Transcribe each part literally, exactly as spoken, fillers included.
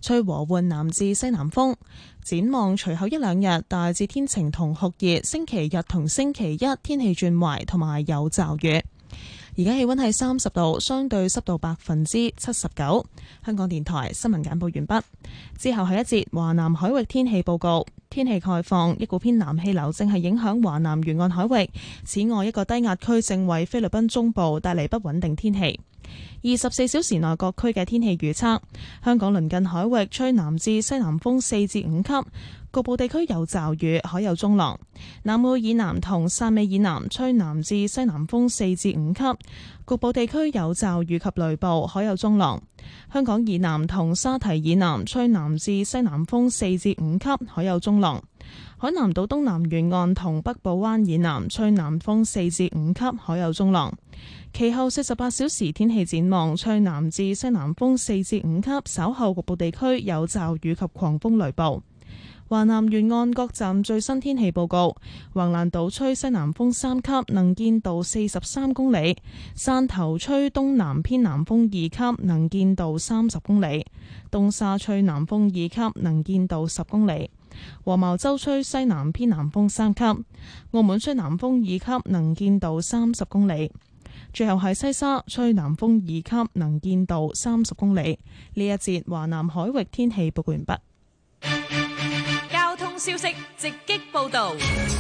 吹和緩南至西南風。展望隨後一兩日大致天晴同酷熱，星期日同星期一天氣轉壞同埋有驟雨。而家氣溫係三十度，相對濕度百分之七十九。香港電台新聞簡報完畢。之後係一節華南海域天氣報告。天氣概況，一股偏南氣流正係影響華南沿岸海域。此外，一個低壓區正為菲律賓中部帶嚟不穩定天氣。二十四小時內各區嘅天氣預測：香港鄰近海域吹南至西南風四至五級，局部地區有驟雨，海有中浪。南澳以南同汕尾以南吹南至西南風四至五級，局部地區有驟雨及雷暴，海有中浪。香港以南同沙堤以南吹南至西南風四至五級，海有中浪。海南島東南沿岸同北部灣以南吹南風四至五級，海有中浪。其後四十八小時天氣展望，吹南至西南風四至五級，稍後局部地區有驟雨及狂風雷暴。華南沿岸各站最新天氣報告：橫瀾島吹西南風三級，能見度四十三公里；汕頭吹東南偏南風二級，能見度三十公里；東沙吹南風二級，能見度十公里；黃茅洲吹西南偏南風三級；澳門吹南風二級，能見度三十公里。最後係西沙吹南風二級，能見度三十公里。呢一節華南海域天氣報告完畢。 交通消息直擊報道。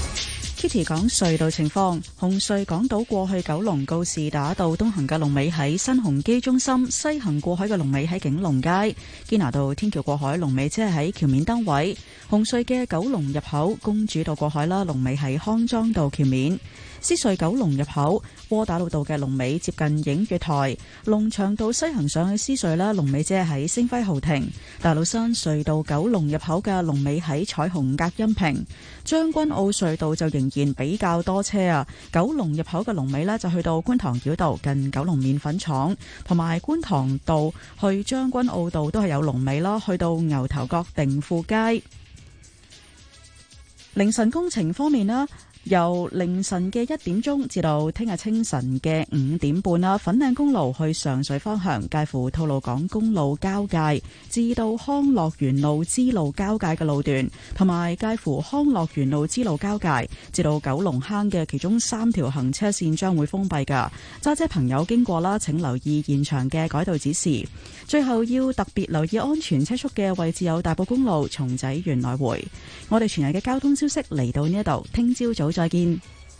Kitty 講隧道情況，紅隧港島過去九龍告士打道東行嘅龍尾喺新鴻基中心，西行過海嘅龍尾喺景隆街。堅拿道天橋過海龍尾即係喺橋面燈位。紅隧嘅九龍入口公主道過海啦，龍尾喺康莊道橋面。獅隧九龍入口窩打老道嘅龍尾接近映月台，龍翔道西行上去獅隧啦，龍尾即係喺星輝豪庭。大老山隧道九龍入口嘅龍尾喺彩虹隔音屏。將軍澳隧道就仍然比較多車啊，九龍入口嘅龍尾呢，就去到觀塘繞道近九龍麵粉廠，同埋觀塘道去將軍澳道都係有龍尾啦，去到牛頭角定富街。凌晨工程方面啦，由凌晨嘅一點鐘至到聽日清晨嘅五點半啦，粉嶺公路去上水方向介乎吐露港公路交界至到康樂園路支路交界嘅路段，同埋介乎康樂園路支路交界至到九龍坑嘅其中三條行車線將會封閉噶，揸車朋友經過啦，請留意現場嘅改道指示。最後要特別留意安全車速嘅位置有大埔公路松仔園來回。我哋全日嘅交通消息嚟到呢一度，聽朝早再見。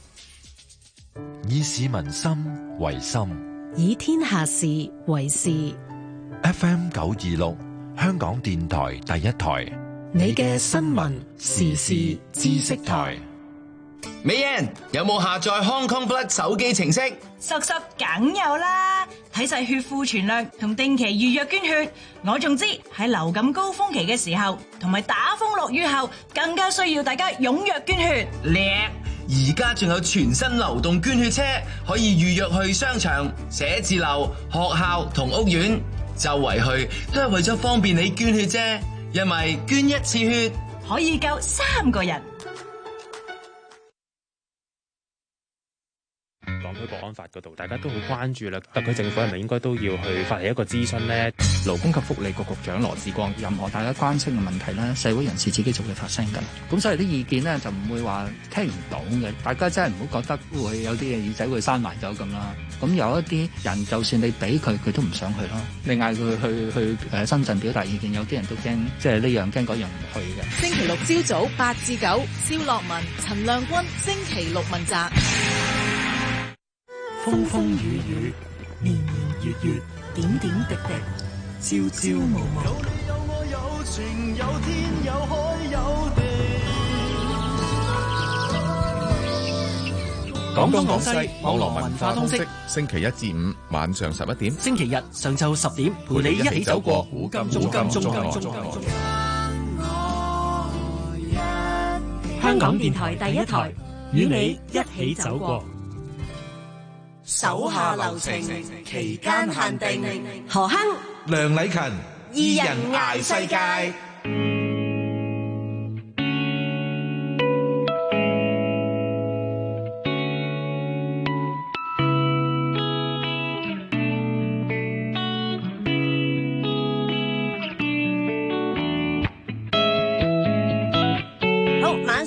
以市民心為心， 以天下事為事。 F M 九二六，香港電台第一台， 你嘅新聞時事知識台。 美人有冇下載 Hong Kong Blood 手機程式？ 實實梗有啦，睇晒血庫存量同定期預約捐血。我仲知喺流感高峰期嘅時候，同埋打風落雨後，更加需要大家踴躍捐血。 叻！而家仲有全新流動捐血車，可以預約去商場、寫字樓、學校同屋苑，周圍去都係為咗方便你捐血啫。因為捐一次血可以救三個人。 港區國安法嗰度，大家都好關注啦。特區政府係咪應該都要去發起一個諮詢呢？ 勞工及福利局局長羅致光，任何大家關心嘅問題咧，社會人士自己就會發聲㗎。咁所以啲意見咧就唔會話聽唔到嘅。大家真係唔好覺得會有啲嘅耳仔會閂埋咗咁啦。咁有一啲人，就算你俾佢，佢都唔想去咯。你嗌佢去去誒深圳表達意見，有啲人都驚，即係呢樣驚嗰樣唔去嘅。 星期六朝早八至九，蕭樂文、陳亮君，星期六問責。 風風雨雨，年年月月，點點滴滴，朝朝暮暮。有你有我有情有天有海有地。 廣東廣西網絡文化通識，星期一至五晚上十一點， 星期日上晝十點，陪你一起走過古今中外。香港電台第一台，與你一起走過。手下留情，期間限定。 何鏗、 梁禮勤，二人捱世界。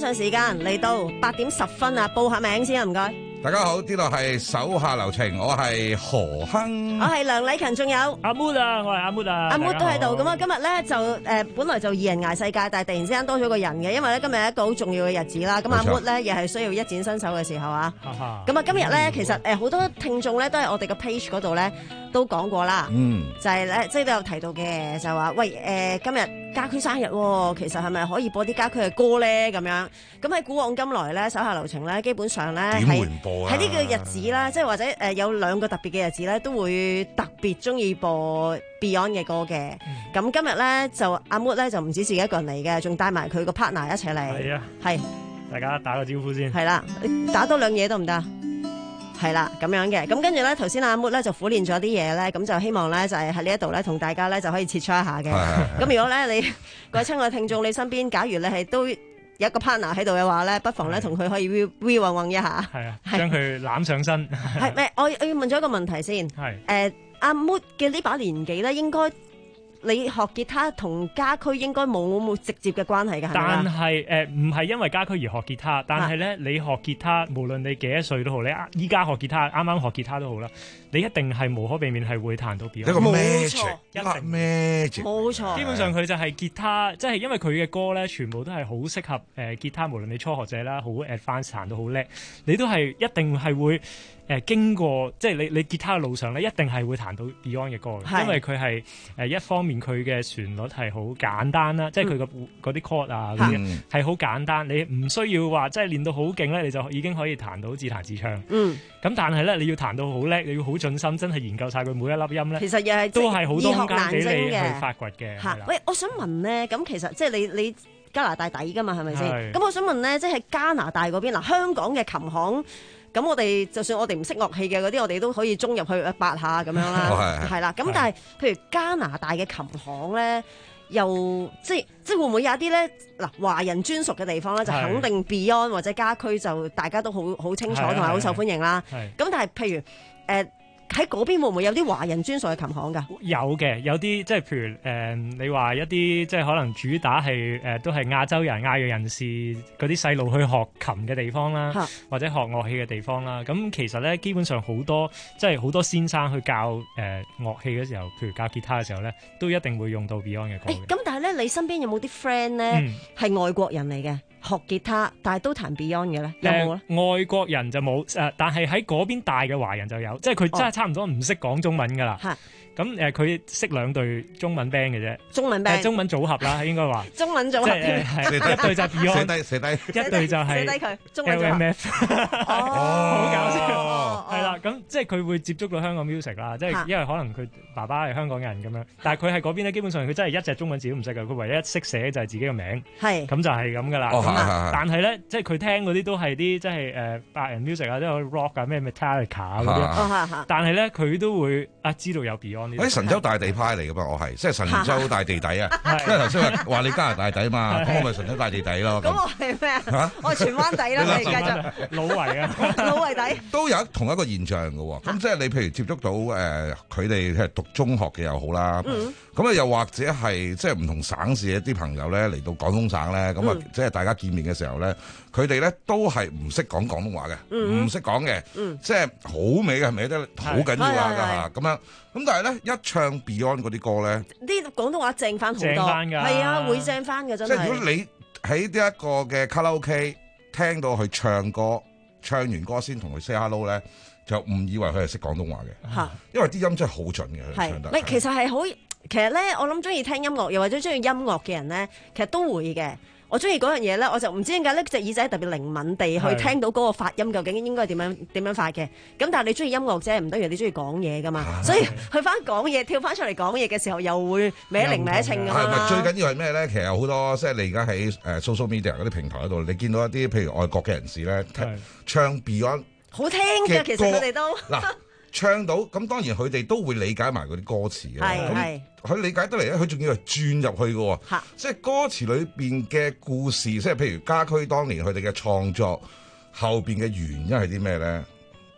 上時間嚟到八點十分啊，報下名先啊，唔該。 大家好，呢度係手下留情，我係何亨， 我係梁禮勤，仲有阿 Mood 啊，我係阿 Mood 啊， 阿 Mood 都喺度。咁啊，今日咧就誒、呃，本來就二人捱世界，但係突然之間多咗個人嘅，因為咧今日係一個好重要嘅日子啦。咁阿 Mood 咧亦係需要一展身手嘅時候啊。咁啊，今日咧其實誒好多聽眾咧都係我哋嘅 page 嗰度咧都講過啦。嗯，就係咧即係都有提到嘅，就話喂誒、呃、今日家駒生日，其實係咪可以播啲家駒嘅歌咧？咁樣咁喺古往今來咧，手下留情咧，基本上咧係喺呢個日子啦，即係或者誒有兩個特別嘅日子咧，都會特別中意播 Beyond 嘅歌嘅。咁、嗯、今日咧就阿 Mood 咧就唔止自己一個人嚟嘅，仲帶埋佢個 partner 一齊嚟。係啊，係大家打個招呼先。係啦，打多兩嘢得唔得？係啦，咁樣嘅。咁跟住咧，頭先阿 Mood 咧就苦練咗啲嘢咧，咁就希望咧就係喺呢一度咧同大家咧就可以切磋一下嘅。咁如果咧你各位親愛聽眾，你身邊假如你係都有一個 partner 喺度嘅話咧，不妨咧同佢可以 we we 揾揾一下。 係啊，將佢攬上身。 係咩？我我要問咗一個問題先。係誒，阿 Mood 嘅呢把年紀咧，應該你學吉他同家駒應該冇冇直接嘅關係㗎，係咪？ 但係誒唔係因為家駒而學吉他，但係咧你學吉他，無論你幾多歲都好，你依家學吉他，啱啱學吉他都好啦，你一定係無可避免係會彈到 Beyond。一個 magic，一個 magic， 冇錯。 基本上佢就係吉他，即係因為佢嘅歌咧，全部都係好適合誒吉他，無論你初學者啦，好 advanced 彈到好叻，你都係一定係會。誒、呃、經過即係你你吉他嘅路上咧，一定係會彈到 Beyond 嘅歌嘅，因為佢係誒一方面佢嘅旋律係好簡單啦，嗯、即係佢個嗰啲 chord 啊嗰啲係好簡單，你唔需要話即係練到好勁咧，你就已經可以彈到自彈自唱。嗯，咁但係咧你要彈到好叻，你要好盡心，真係研究晒佢每一粒音咧， 其實又係都係好多空間俾你去發掘嘅。 嚇，喂，我想問咧，咁其實即係你你加拿大底㗎嘛，係咪先？咁我想問咧，即係加拿大嗰邊嗱，香港嘅琴行。咁我哋就算我哋唔識樂器嘅嗰啲，我哋都可以衝入去八下咁樣啦，係啦。咁但係譬如加拿大嘅琴行咧，又即係即係會唔會有一啲咧嗱華人專屬嘅地方咧，就肯定 Beyond 或者家駒就大家都好好清楚同埋好受歡迎啦。咁但係譬如誒。呃喺嗰邊會唔會有啲華人專屬嘅琴行㗎？ 有嘅，有啲即係譬如誒、呃，你話一啲即係可能主打係誒、呃，都係亞洲人、亞裔人士嗰啲細路去學琴嘅地方啦，或者學樂器嘅地方啦。咁其實咧，基本上好多即係好多先生去教誒、呃、樂器嘅時候，譬如教吉他嘅時候咧，都一定會用到 Beyond 嘅歌嘅。 咁但係咧，你身邊有冇啲 friend 咧係外國人嚟嘅？學吉他，但係都彈 Beyond 嘅咧，有冇咧、 呃？外國人就冇誒、呃，但係喺嗰邊大嘅華人就有，即係佢真係差唔多唔識講中文㗎啦。哦咁誒，佢識兩隊中文 band 嘅啫， 中文 band， 中文組合啦，應該話。 中文組合。 即係一隊就 Beyond， 寫低寫低， 一隊就係寫低佢中文組合。 L M F， 好搞笑。係啦，咁即係佢會接觸到香港 music 啦，即係因為可能佢爸爸係香港人咁樣，但係佢喺嗰邊咧，基本上佢真係一隻中文字都唔識嘅，佢唯一識寫就係自己嘅名。係。咁就係咁噶啦。但係咧，即係佢聽嗰啲都係啲即係誒白人 music 啊，即係 rock 啊，咩 Metallica 啊嗰啲。但係咧，佢都會啊知道有 Beyond。 喺神州大地派嚟噶嘛，我係即係神州大地底啊！因為頭先話話你加拿大底嘛，咁我咪神州大地底咯。 咁我係咩啊？我係荃灣底啦，你繼續。 老圍啊， 老圍底都有同一個現象嘅喎。咁即係你譬如接觸到誒佢哋係讀中學嘅又好啦，咁啊又或者係即係唔同省市嘅啲朋友咧嚟到廣東省咧，咁啊即係大家見面嘅時候咧，佢哋咧都係唔識講廣東話嘅，唔識講嘅，即係好美嘅，係咪得好緊要啊？咁樣。咁但係咧，一唱 Beyond 嗰啲歌咧，啲廣東話正翻好多，係啊，會正翻嘅真係。即係如果你喺呢一個嘅卡拉 OK 聽到佢唱歌，唱完歌先同佢 say hello 咧，就誤以為佢係識廣東話嘅，嚇，因為啲音真係好準嘅，佢唱得。係， 其實係好，其實咧，我諗中意聽音樂又或者中意音樂嘅人咧，其實都會嘅。我中意嗰樣嘢咧，我就唔知點解呢隻耳仔特別靈敏地去聽到嗰個發音究竟應該點樣點樣發嘅。咁但係你中意音樂啫，唔等於你中意講嘢噶嘛。啊、所以去翻講嘢，跳翻出嚟講嘢嘅時候，又會歪零歪稱㗎嘛。 係最緊要係咩咧？其實有好多即係你而家喺誒 social media 嗰啲平台嗰度，你見到一啲譬如外國嘅人士咧，唱 Beyond 好聽嘅，其實佢哋都嗱。唱到咁，當然佢哋都會理解埋嗰啲歌詞嘅。咁佢理解得嚟咧，佢仲要係轉入去嘅喎。即係歌詞裏邊嘅故事，即係譬如家駒當年佢哋嘅創作後邊嘅原因係啲咩咧？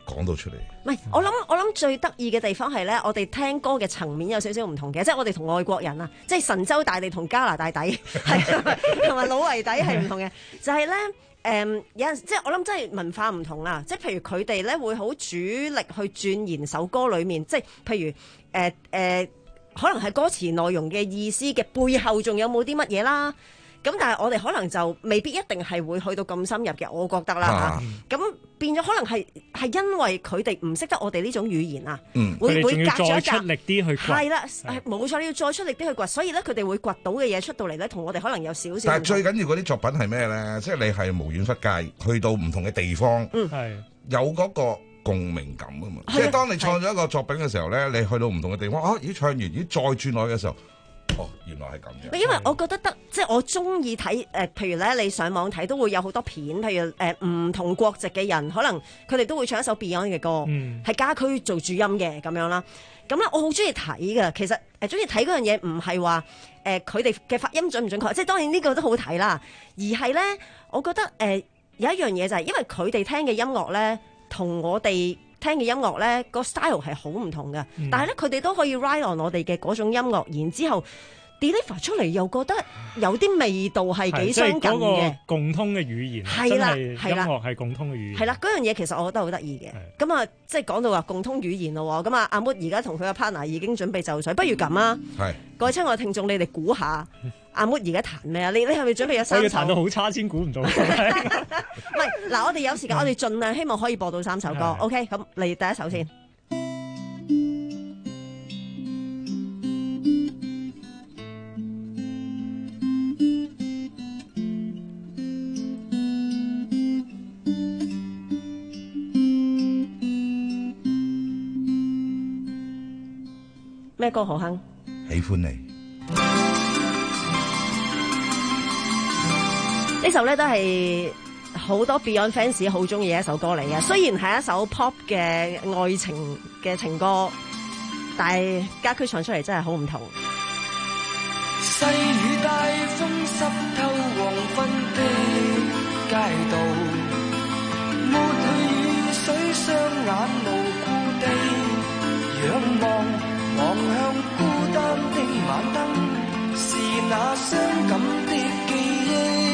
講到出嚟。 唔係，我諗我諗最得意嘅地方係咧，我哋聽歌嘅層面有少少唔同嘅，即係我哋同外國人啊，即係神州大地同加拿大底，係同埋老圍底係唔同嘅，就係咧。誒、嗯、有陣即係我諗真係文化唔同啦，即係譬如佢哋咧會好主力去鑽研首歌裏面，即係譬如誒誒、呃呃，可能係歌詞內容嘅意思嘅背後仲有冇啲乜嘢啦？咁但係我哋可能就未必一定係會去到咁深入嘅，我覺得啦嚇。咁、啊、變咗可能係係因為佢哋唔識得我哋呢種語言啊，嗯、會會隔咗一再出力啲去掘。係啦，冇錯，你要再出力啲去掘，所以咧佢哋會掘到嘅嘢出到嚟咧，同我哋可能有少少。 但係最緊要嗰啲作品係咩咧？即係你係無遠弗屆，去到唔同嘅地方，嗯、有嗰個共鳴感啊嘛。即係當你創咗一個作品嘅時候咧，你去到唔同嘅地方，啊，咦唱完，咦再轉落去嘅時候。哦，原來係咁嘅。 因為我覺得得，即係我中意睇誒，譬如咧，你上網睇都會有好多片，譬如誒唔同國籍嘅人，可能佢哋都會唱一首 Beyond 嘅歌，係、嗯、家駒做主音嘅咁樣啦。咁咧，我好中意睇嘅。其實誒，中意睇嗰樣嘢唔係話誒佢哋嘅發音準唔準確，即係當然呢個都好睇啦。而係咧，我覺得誒、呃、有一樣嘢就係、是，因為佢哋聽嘅音樂咧，同我哋聽嘅音樂咧，個 style 係好唔同嘅，嗯、但係咧佢哋都可以 ride on 我哋嘅嗰種音樂，然之後 deliver 出嚟又覺得有啲味道係幾相近嘅，即係嗰個共通嘅語言，係啦，真係音樂係共通嘅語言，係啦，嗰樣嘢其實我覺得好得意嘅。咁啊，即係講到話共通語言咯，咁啊，阿 Mood 而家同佢嘅 partner 已經準備就緒，不如咁啊，係各位親愛聽眾，你哋估下。阿 Mood 而家彈咩啊？你你係咪準備咗三首？我要彈到好差先估唔到。唔係，嗱，我哋有時間，我哋盡量希望可以播到三首歌。OK，咁嚟第一首先。咩歌好哼？ 喜歡你。 呢首咧都係好多 Beyond fans 好中意嘅一首歌嚟嘅，雖然係一首 pop 嘅愛情嘅情歌，但係家駒唱出嚟真係好唔同。 細雨大風濕透黃昏的街道，抹去雨水雙眼無故地仰望，望向孤單的晚燈，是那傷感的記憶。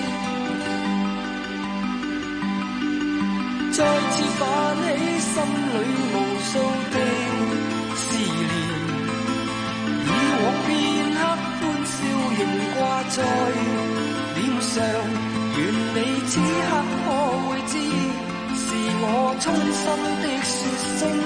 再次泛起心裏無數的思念，以往片刻歡笑仍掛在臉上，願你此刻可會知，是我衷心的說聲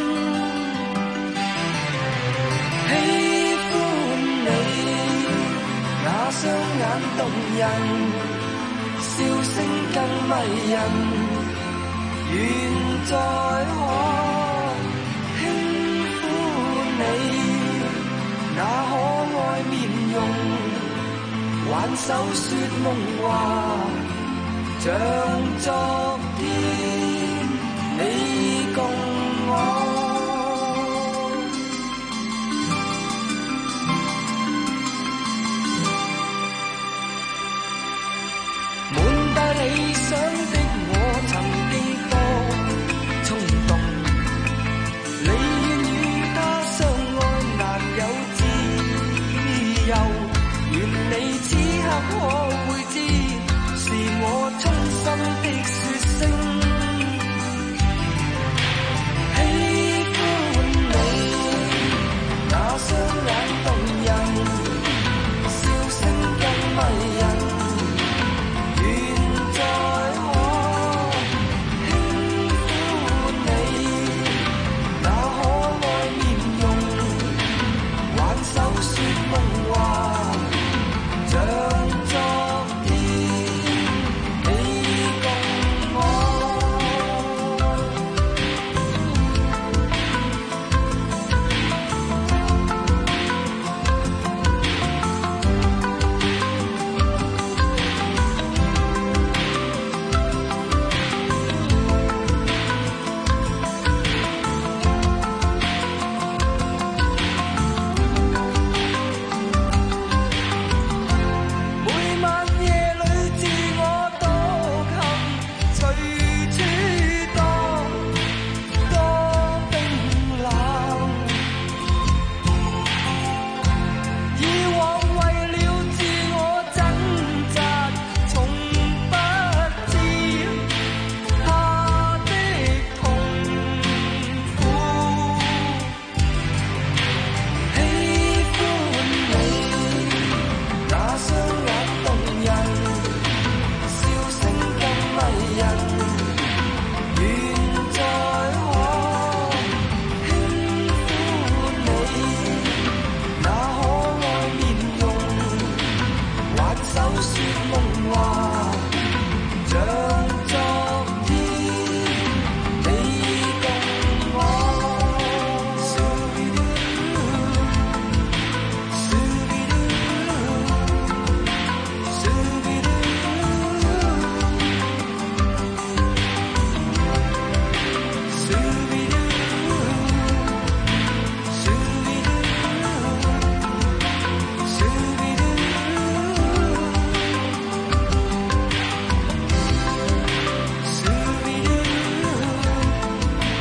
喜歡你，那雙眼動人，笑聲更迷人，願再可輕撫你，那可愛面容，挽手說夢話，像昨天你共我。滿帶理想的我曾經衝動，你願與他相愛難有自由，願你此刻可會知，是我衷心的說聲喜歡你，那雙眼動人，笑聲更迷人，願再可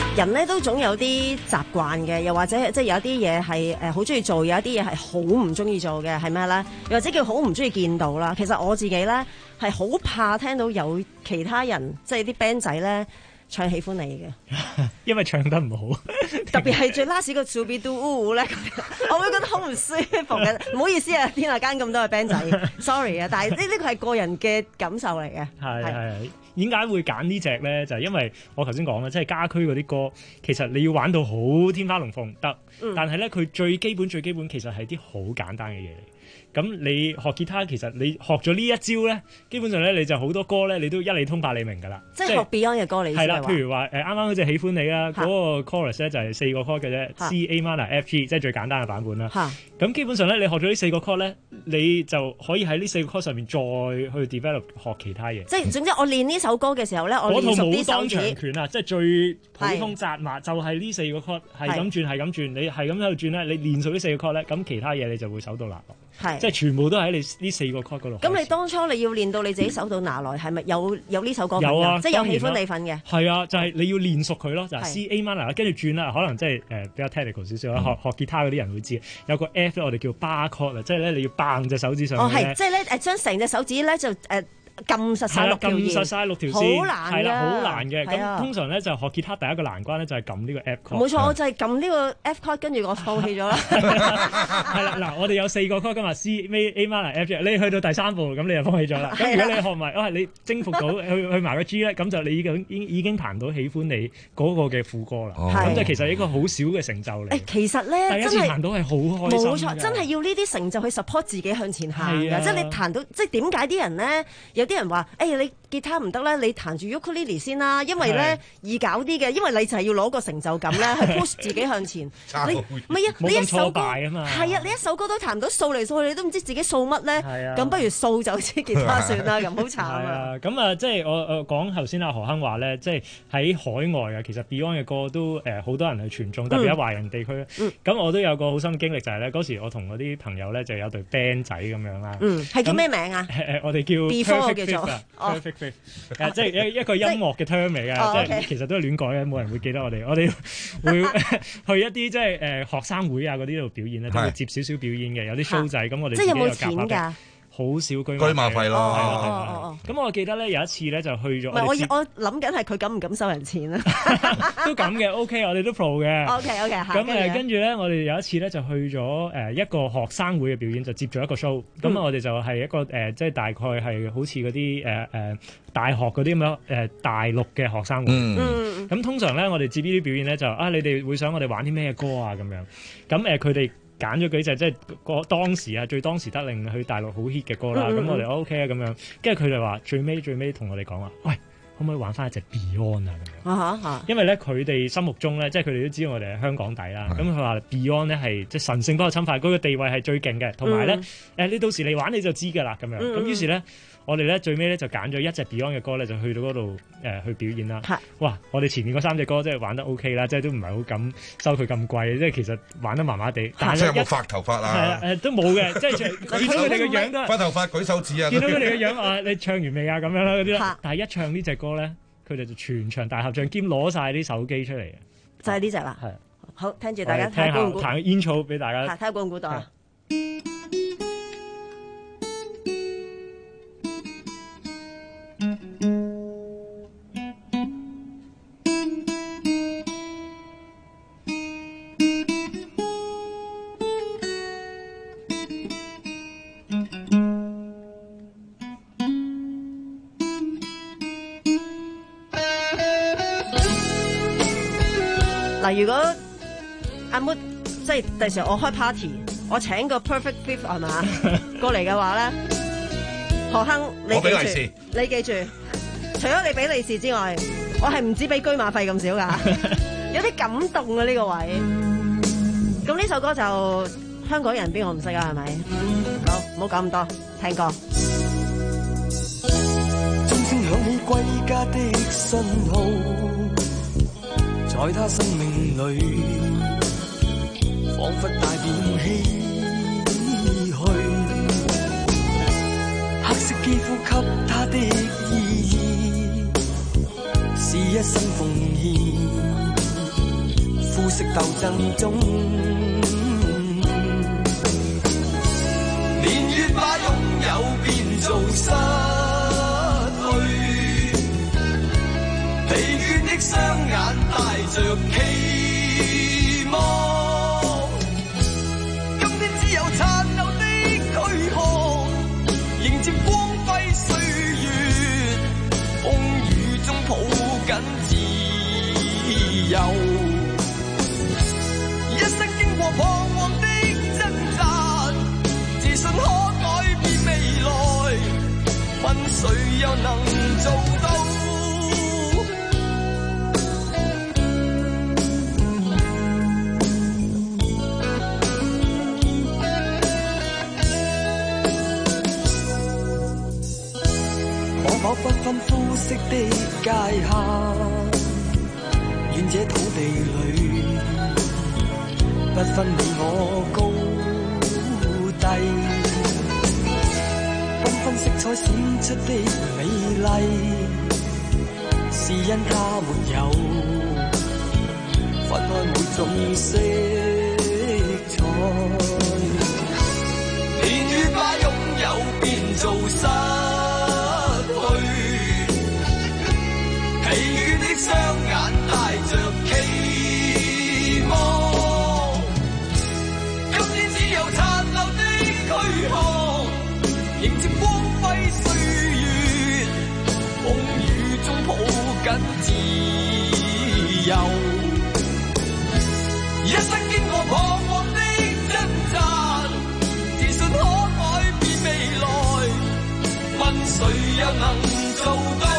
人咧都總有啲習慣嘅，又或者即係有啲嘢係誒好中意做，有一啲嘢係好唔中意做嘅，係咩咧？又或者叫好唔中意見到啦。其實我自己咧係好怕聽到有其他人即係啲 band 仔咧唱喜歡你嘅， 因為唱得唔好， 特別係最 last 個 To Be Do 咧，我會覺得好唔舒服嘅。唔好意思啊，天下間咁多嘅 band 仔，sorry 啊，但係呢呢個係個人嘅感受嚟嘅。 係係。點解會揀呢隻咧？就係、是、因為我頭先講啦，即係家駒嗰啲歌，其實你要玩到好天花龍鳳得，嗯、但係咧佢最基本最基本其實係啲好簡單嘅嘢嚟。咁你學吉他，其實你學咗呢一招咧，基本上咧你就好多歌咧，你都一理通百理明㗎啦。 即係學 Beyond 嘅歌你係啦， 譬如話誒啱啱嗰隻喜歡你啦，嗰、那個 chorus 咧就係四個 chord 嘅啫 ，C A minor F G， 即係最簡單嘅版本啦。咁基本上咧，你學咗呢四個 chord 咧，你就可以喺呢四個 chord 上面再去 develop 學其他嘢。 即係總之，我練呢首歌嘅時候咧，我練熟啲手指。嗰套武當長拳啊， 即係最普通紮馬，就係呢四個 chord 係咁轉係咁轉，你係咁喺度轉咧，你練熟呢四個 chord 咧，咁其他嘢你就會手到拿來。即係全部都喺你呢四個 chord 嗰度。 咁你當初你要練到你自己手到拿來，係咪有有呢首歌？ 有啊， 即係有喜歡你份嘅。 係啊，就係你要練熟佢咯，就係 C A minor，跟住轉啦，可能即係誒比較 technical 少少啦。學學吉他嗰啲人會知，有個 F 咧，我哋叫 bar chord 啊，即係咧你要掹隻手指上去。 哦，係，即係咧誒，將成隻手指咧就誒。撳實晒六條撳實晒六條線， 好難係啦，好難嘅。咁、 啊、 通常咧就學吉他第一個難關咧就係撳呢個 F chord。 冇錯，我就係撳呢個 F chord，跟住我放棄咗啦。 係啦，嗱，我哋有四個 chord 㗎嘛 ，C、A minor、F G。你去到第三步，咁你就放棄咗啦。咁如果你學埋，哇，你征服到去去埋個 G 咧，咁就你已經已已經彈到喜歡你嗰個嘅副歌啦。咁就其實係一個好少嘅成就嚟。 誒，其實咧， 第一次彈到係好開心。 冇錯，真係要呢啲成就去 support 自己向前行嘅。即係你彈到，即係點解啲人咧？有啲人話，誒你。吉他唔得咧，你彈住 ukulele 先啦，因為咧易搞啲嘅，因為你就係要攞個成就感咧，去 push 自己向前。你唔係啊，你一首歌係啊，你一首歌都彈唔到，掃嚟掃去你都唔知自己掃乜咧。咁不如掃就支吉他算啦，咁好慘啊！ 咁啊，即係我我講頭先阿何亨話咧，即係喺海外啊，其實 Beyond 嘅歌都誒好多人去傳頌，特別喺華人地區。咁我都有個好深嘅經歷，就係咧嗰時我同嗰啲朋友咧就有隊 band 仔咁樣啦。 嗯，係叫咩名啊？ 誒我哋叫 Before 叫做 Perfect Fifth，誒即係一一個音樂嘅 term 嚟嘅，即係其實都係亂改嘅，冇人會記得我哋。我哋會去一啲即係誒學生會啊嗰啲度表演咧，都會接少少表演嘅，有啲 show 仔咁，我哋即係有冇錢㗎？ 好少居居馬費咯。 哦咁我記得咧有一次咧就去咗。 唔係我我諗緊係佢敢唔敢收人錢啊？ 都咁嘅 ，OK， 我哋都 pro 嘅。 OK OK， 咁誒跟住咧，我哋有一次咧就去咗誒一個學生會嘅表演，就接咗一個 show。咁我哋就係一個誒，即係大概係好似嗰啲誒誒大學嗰啲咁樣誒大陸嘅學生會。嗯。咁通常咧，我哋接呢啲表演咧就啊，你哋會想我哋玩啲咩歌啊咁樣。咁誒佢哋揀咗幾隻即係個當時啊最當時得令去大陸好 hit 嘅歌啦。咁、嗯、我哋 OK 啊咁樣。跟住佢哋話最尾最尾同我哋講話，喂，可唔可以玩翻一隻 Beyond 啊咁樣？啊哈因為咧佢哋心目中咧，即係佢哋都知道我哋係香港底啦。咁佢話 Beyond 咧係即係神聖不可侵犯，嗰、那個地位係最勁嘅。同埋咧誒，你到時嚟玩你就知㗎啦咁樣。咁、嗯、於是咧。我哋咧最尾咧就揀咗一隻 Beyond 嘅歌咧，就去到嗰度誒去表演啦。哇！我哋前面嗰三隻歌即係玩得 OK 啦，即係都唔係好敢收佢咁貴，即係其實玩得麻麻地。但係有冇發頭髮啊？ 係啊，誒都冇嘅，即係見到佢哋嘅樣都發頭髮舉手指啊！ 見到佢哋嘅樣啊，你唱完未啊？咁樣啦嗰啲啦。但係一唱呢隻歌咧，佢哋就全場大合唱兼攞晒啲手機出嚟嘅。 就係呢隻啦。係。好，聽住大家聽下彈個 intro 俾大家。 睇下估唔估到啊？嗱，如果阿 Mood 即係第時我開 party，我請個 Perfect Fifth 係嘛過嚟嘅話咧，何亨你記住，你記住，除咗你俾利是之外，我係唔止俾居馬費咁少噶，有啲感動啊呢個位。咁呢首歌就香港人邊個唔識啊？係咪？好，唔好講咁多，聽歌。 鐘聲響起歸家的信號，在他生命裏，彷彿帶點唏噓。黑色肌膚給他的意義，是一生奉獻。 色鬥爭中，年月把擁有變做失去，疲倦的雙眼帶着期望，今天只有殘留的軀殼，迎接光輝歲月，風雨中抱緊自由，一生經過彷徨的掙扎，自信可改變未來，問誰又能做到？可否不分膚色的界限，願這土地裏不分你我高低，繽紛色彩閃出的美麗，是因它沒有分開每種色彩，年月把擁有變做失疲倦的雙眼帶着期望，今天只有殘留的軀殼，迎接光輝歲月，風雨中抱緊自由，一生經過彷徨的掙扎，自信可改變未來，問誰又能做到？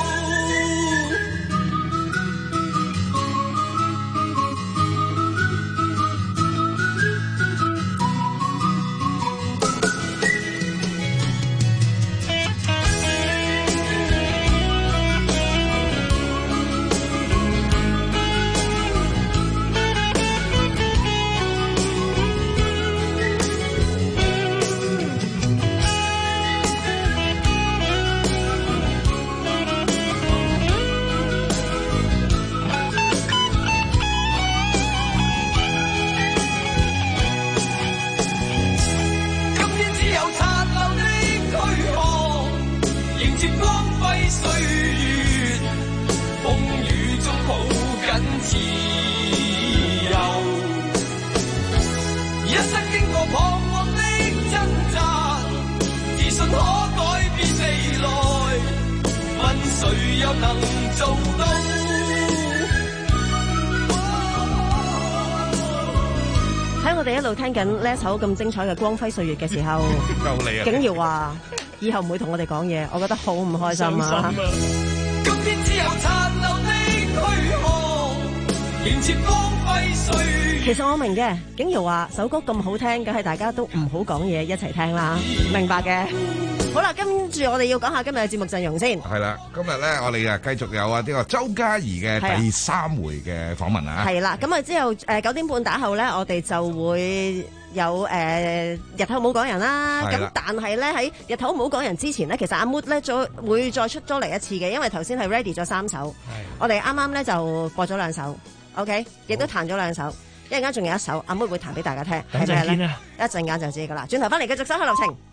喺我哋一路聽緊呢一首咁精彩嘅光輝歲月嘅時候，景瑤話以後唔會同我哋講嘢，我覺得好唔開心啊！ 今天只有殘留的軀殼，迎接光輝歲月。 其實我明嘅，景瑤話首歌咁好聽，梗係大家都唔好講嘢，一齊聽啦，明白嘅。好啦，跟住我哋要講下今日嘅節目陣容先。 係啦，今日咧我哋啊繼續有啊呢個周嘉怡嘅第三回嘅訪問啊。 係啦，咁啊之後誒九點半打後咧，我哋就會有誒、呃、日頭冇講人啦。咁但係咧喺日頭冇講人之前咧，其實阿 Mood 咧再會再出咗嚟一次嘅，因為頭先係 ready 咗三首，我哋啱啱咧就播咗兩首 ，OK， 亦都彈咗兩首，一陣間仲有一首，阿 Mood 會彈俾大家聽，係咪咧？一陣間就知噶啦。轉頭翻嚟繼續收開流程。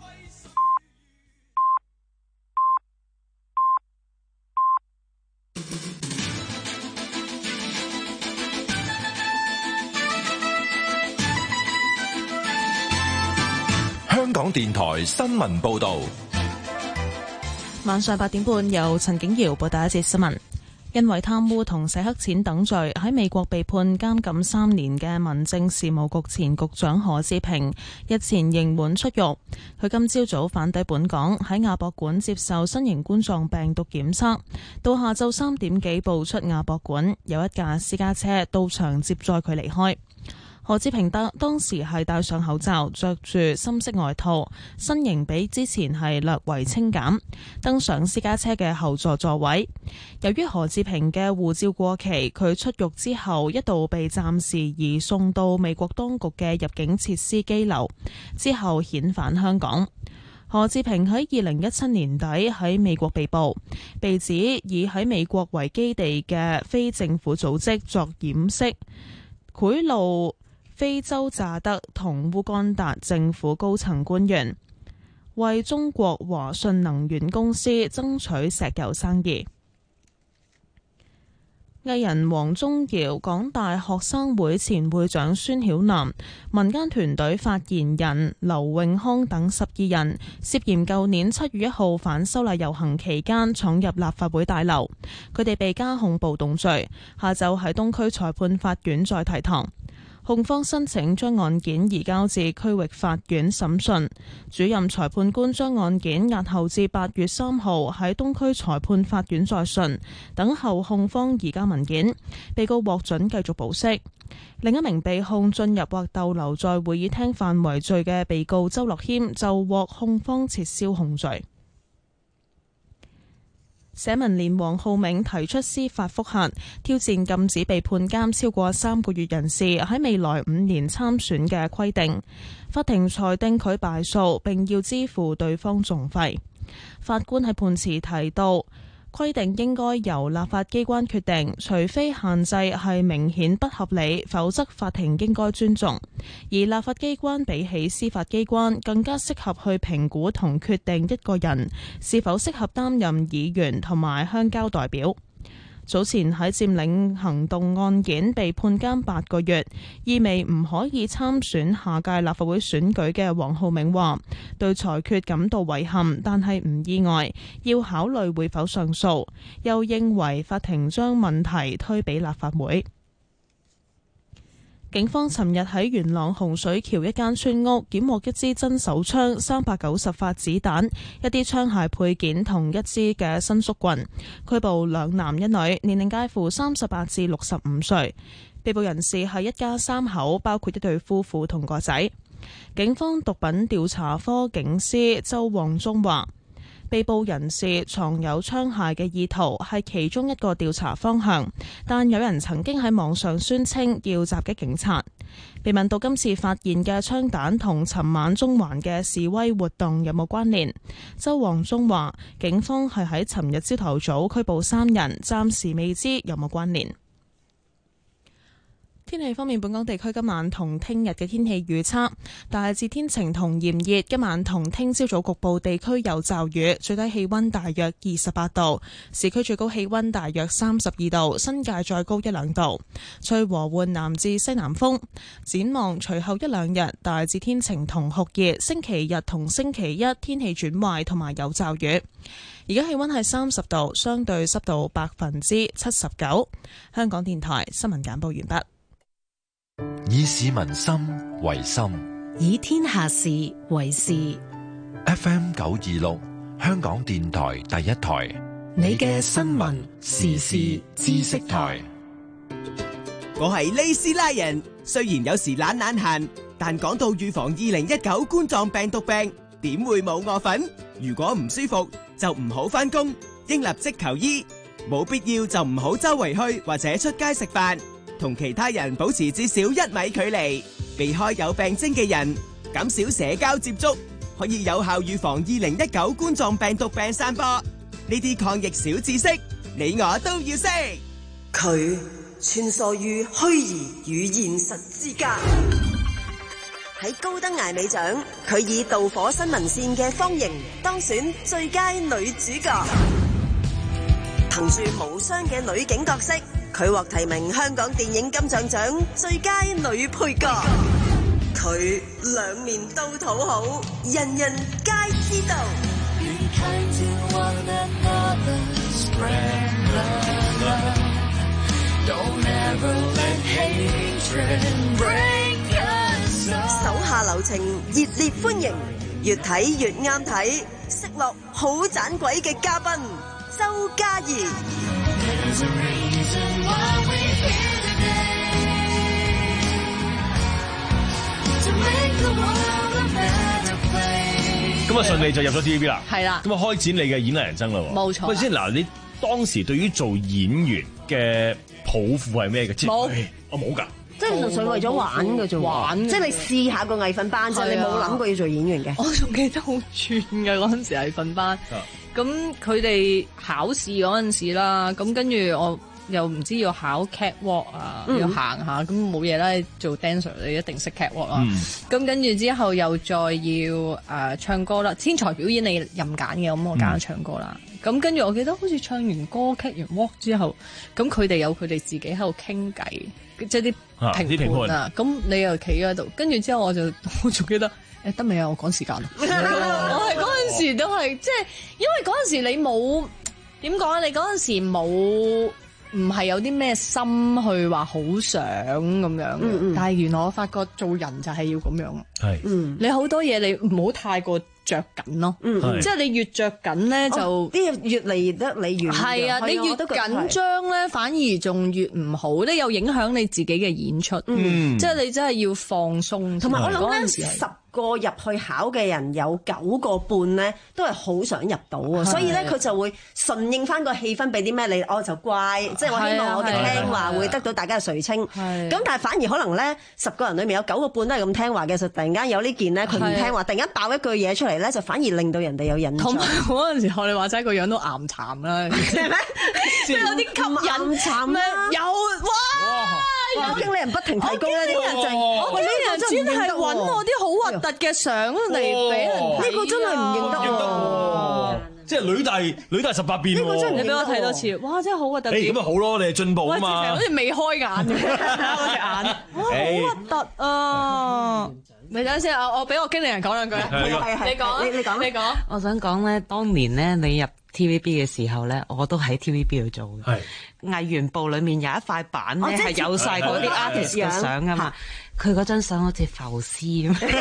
香港電台新聞報道， 晚上八點半由陳景瑤報道一節新聞。因為貪污同洗黑錢等罪喺美國被判監禁三年嘅民政事務局前局長何志平日前刑滿出獄。佢今朝早返抵本港，喺亞博館接受新型冠狀病毒檢測，到下晝三點幾步出亞博館，有一架私家車到場接載佢離開。何志平當當時係戴上口罩，着住深色外套，身形比之前係略為清減，登上私家車嘅後座座位。由於何志平嘅護照過期，佢出獄之後一度被暫時移送到美國當局嘅入境設施羈留，之後遣返香港。何志平喺二零一七年底喺美國被捕，被指以喺美國為基地嘅非政府組織作掩飾， 賄賂非洲乍得同烏干達政府高層官員，為中國華信能源公司爭取石油生意。藝人黃宗耀、港大學生會前會長孫曉南、民間團隊發言人劉永康等十二人涉嫌舊年七月一號反修例遊行期間闖入立法會大樓，佢哋被加控暴動罪，下晝喺東區裁判法院再提堂。控方申請將案件移交至區域法院審訊，主任裁判官將案件押後至八月三號喺東區裁判法院再訊，等候控方移交文件。被告獲准繼續保釋。另一名被控進入或逗留在會議廳範圍罪嘅被告周樂謙就獲控方撤銷控罪。社民連黃浩銘提出司法覆核，挑戰禁止被判監超過三個月人士喺未來五年參選嘅規定。法庭裁定佢敗訴，並要支付對方訟費。法官喺判詞提到，規定應該由立法機關決定，除非限制係明顯不合理，否則法庭應該尊重。而立法機關比起司法機關更加適合去評估同決定一個人是否適合擔任議員同埋鄉郊代表。早前喺佔領行動案件被判監八個月，意味唔可以參選下屆立法會選舉嘅黃浩銘話，對裁決感到遺憾，但係唔意外，要考慮會否上訴。又認為法庭將問題推俾立法會。警方尋日喺元朗洪水橋一間村屋檢獲一支真手槍、三百九十發子彈、一啲槍械配件同一支嘅伸縮棍，拘捕兩男一女，年齡介乎三十八至六十五歲。被捕人士係一家三口，包括一對夫婦同個仔。警方毒品調查科警司周旺忠話，被捕人士藏有槍械嘅意圖係其中一個調查方向，但有人曾經喺網上宣稱要襲擊警察。被問到今次發現嘅槍彈同尋晚中環嘅示威活動有冇關聯，周旺忠話警方係喺尋日朝頭早拘捕三人，暫時未知有冇關聯。天氣方面，本港地區今晚同聽日嘅天氣預測大致天晴同炎熱，今晚同聽朝早局部地區有驟雨，最低氣溫大約二十八度，市區最高氣溫大約三十二度，新界再高一兩度，吹和緩南至西南風。展望隨後一兩日大致天晴同酷熱，星期日同星期一天氣轉壞同埋有驟雨。而家氣溫係三十度，相對濕度百分之七十九。香港電台新聞簡報完畢。 以市民心為心， 以天下事為事。 F M 九二六，香港電台第一台， 你嘅新聞時事知識台。 我係利斯拉人，雖然有時懶懶閒，但講到預防二零一九冠狀病毒病，點會冇我份？如果唔舒服就唔好返工，應立即求醫，冇必要就唔好周圍去或者出街食飯。同其他人保持至少一米距離，避開有病徵嘅人，減少社交接觸，可以有效預防二零一九冠狀病毒病散播。呢啲抗疫小知識，你我都要識。 佢穿梭於虛擬與現實之間。 喺高登艾美獎，佢以導火新聞線嘅方形當選最佳女主角。憑住無雙嘅女警角色，佢獲提名香港電影金像獎最佳女配角。佢兩面都討好，人人皆知道。手下留情，熱烈歡迎，越睇越啱睇，識落好盞鬼嘅嘉賓周嘉怡。 咁啊，順利就入咗 T V B 啦。 係啦。 咁啊，開展你嘅演藝人生啦。 冇錯。 喂，先嗱，你當時對於做演員嘅抱負係咩嘅？ 冇， 我冇㗎。 即係純粹為咗玩嘅啫，玩。即係你試下個藝訓班啫，你冇諗過要做演員嘅。 我仲記得好串嘅嗰陣時藝訓班。咁佢哋考試嗰陣時啦，咁跟住我又唔知要考 catwalk 啊， 嗯要行下，咁冇嘢啦。做 dancer 你一定識 catwalk 啊。 嗯咁跟住之後又再要誒、呃、唱歌啦，天才表演你任揀嘅，咁我揀咗唱歌啦。咁跟住我記得好似唱完歌 cat 完 walk 之後，咁佢哋有佢哋自己喺度傾偈，即係啲啊啲評判評判啊。咁你又企喺度，跟住之後我就我仲記得誒得未啊？我趕時間啊！我係嗰陣時都係即係，因為嗰陣時你冇點講啊？你嗰陣時冇唔係有啲咩心去話好想咁樣， 嗯嗯但係原來我發覺做人就係要咁樣。 係， 嗯， 你好多嘢你唔好太過着緊咯， 嗯係即係你越着緊咧就啲嘢越嚟得你越係啊，你越緊張咧反而仲越唔好咧，又影響你自己嘅演出， 嗯即係你真係要放鬆。 同埋我諗咧， 嗰陣時係十個入去考嘅人有九個半咧，都係好想入到啊，所以咧佢就會順應翻個氣氛，俾啲咩你，我就乖，即係我希望我嘅聽話會得到大家嘅垂青。咁但係反而可能咧，十個人裏面有九個半都係咁聽話嘅，就突然間有呢件咧佢唔聽話，突然間爆一句嘢出嚟咧，就反而令到人哋有印象。 同埋嗰陣時學你話齋個樣都岩慘啦，即係有啲吸引慘咩？有哇！ 有經理人不停提供咧，啲人就我經理人專係揾我啲好核突嘅相嚟俾人睇， 呢個真係唔認得喎。 即係女大女大十八變喎。 呢個真係你俾我睇多次，哇！真係好核突。 誒咁咪好咯，你係進步啊嘛。 好似未開眼咁，嗰隻眼，哇！好核突啊！咪等先啊！我俾我經理人講兩句。 係係你講， 你你講， 你講。 我想講咧，當年咧你入 T V B 嘅時候咧，我都喺 T V B 度做嘅。 係藝員部裡面有一塊板咧，係有晒嗰啲 artist 嘅樣相啊嘛。佢嗰張相好似浮屍咁。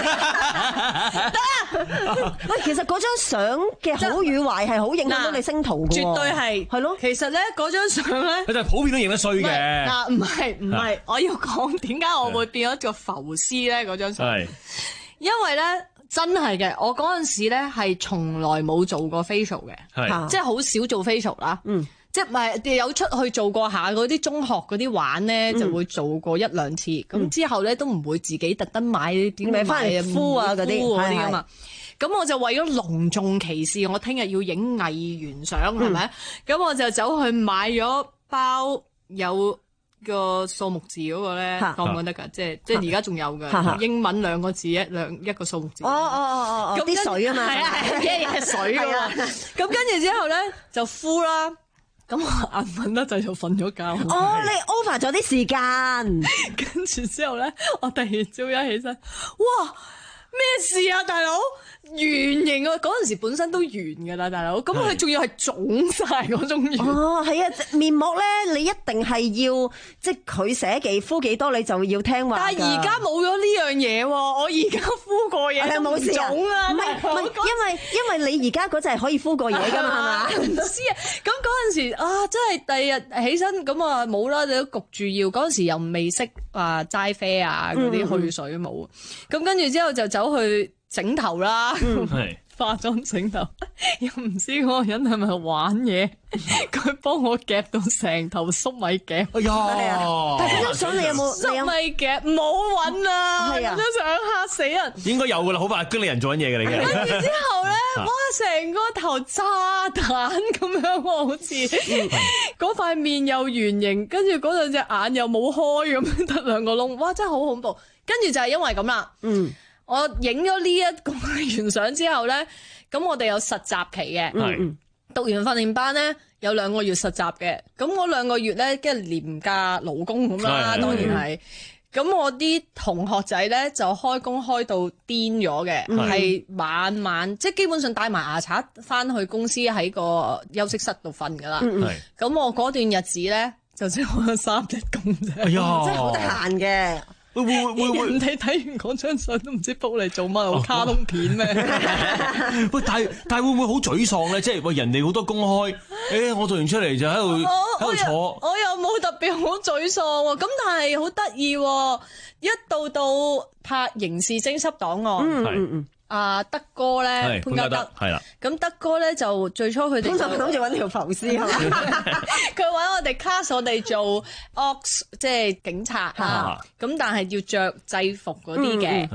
喂，其實嗰張相嘅好與壞係好影響到你星途嘅喎。 絕對係， 係咯。 其實咧嗰張相咧， 佢就係普遍都認得衰嘅。 嗱，唔係唔係，我要講點解我會變咗做浮屍咧？嗰張相係因為咧。真係嘅，我嗰陣時咧係從來冇做過 facial 嘅， 係即係好少做 facial 啦。 嗯， 即係唔係有出去做過下嗰啲中學嗰啲玩咧，就會做過一兩次。咁之後咧都唔會自己特登買點咪翻嚟敷啊嗰啲嗰啲啊嘛。咁我就為咗隆重其事，我聽日要影藝員相係咪？咁我就走去買咗包有個數目字嗰個咧，講唔講得㗎？即係即係而家仲有㗎，英文兩個字一兩一個數目字。 哦哦哦哦，啲水啊嘛， 係啊係啊，係水㗎嘛。咁跟住之後咧就敷啦。咁我眼瞓得滯就瞓咗覺。 哦，你 over 咗啲時間。 跟住之後咧，我第二朝一起身，哇！咩事啊，大佬？圓形啊，嗰陣時本身都圓㗎啦，大佬。咁佢仲要係腫晒嗰種圓。 哦，係啊，面膜咧，你一定係要即係佢寫幾敷幾多，你就要聽話。 但係而家冇咗呢樣嘢喎，我而家敷過嘢都冇腫啊。 唔係唔係，因為因為你而家嗰陣係可以敷過嘢㗎嘛，係嘛？ 唔知啊。咁嗰陣時啊，真係第二日起身咁啊冇啦，你都焗住要。嗰陣時又未識啊齋啡啊嗰啲去水冇。咁跟住之後就走去整頭啦，化妝整頭，又唔知嗰個人係咪玩嘢，佢幫我夾到成頭粟米夾。 哎呀！ 但係嗰張相你有冇粟米夾？冇揾啊！嗰張相嚇死人。 應該有㗎啦，好快經理人做緊嘢㗎你嘅。 跟住之後咧，哇！成個頭炸彈咁樣喎，好似嗰塊面又圓形，跟住嗰兩隻眼又冇開咁樣，得兩個窿，哇！真係好恐怖。跟住就係因為咁啦。 嗯。 我影咗呢一個完相之後咧，咁我哋有實習期嘅， 嗯、 讀完訓練班咧有兩個月實習嘅，咁嗰兩個月咧跟住廉價勞工咁啦，當然係。咁我啲同學仔咧就開工開到癲咗嘅，係、嗯、晚晚即係基本上帶埋牙刷翻去公司喺個休息室度瞓噶啦。咁、嗯、我嗰段日子咧就只開咗三日工啫， 哎呀， 真係好得閒嘅。 會會會會， 人哋睇完嗰張相都唔知覆你做乜，好卡通片咩？ 喂，但係但係會唔會好沮喪咧？即係喂，人哋好多公開，誒、欸，我做完出嚟就喺度喺度坐， 我又冇特別好沮喪喎。咁但係好得意喎，一到到拍刑事偵緝檔案， 嗯嗯嗯。 啊德哥咧，潘家德係啦， 咁德哥咧就最初佢哋就諗住揾條浮屍係嘛， 佢揾我哋 cast 我哋做 ox 即係警察啊，咁但係要着制服嗰啲嘅，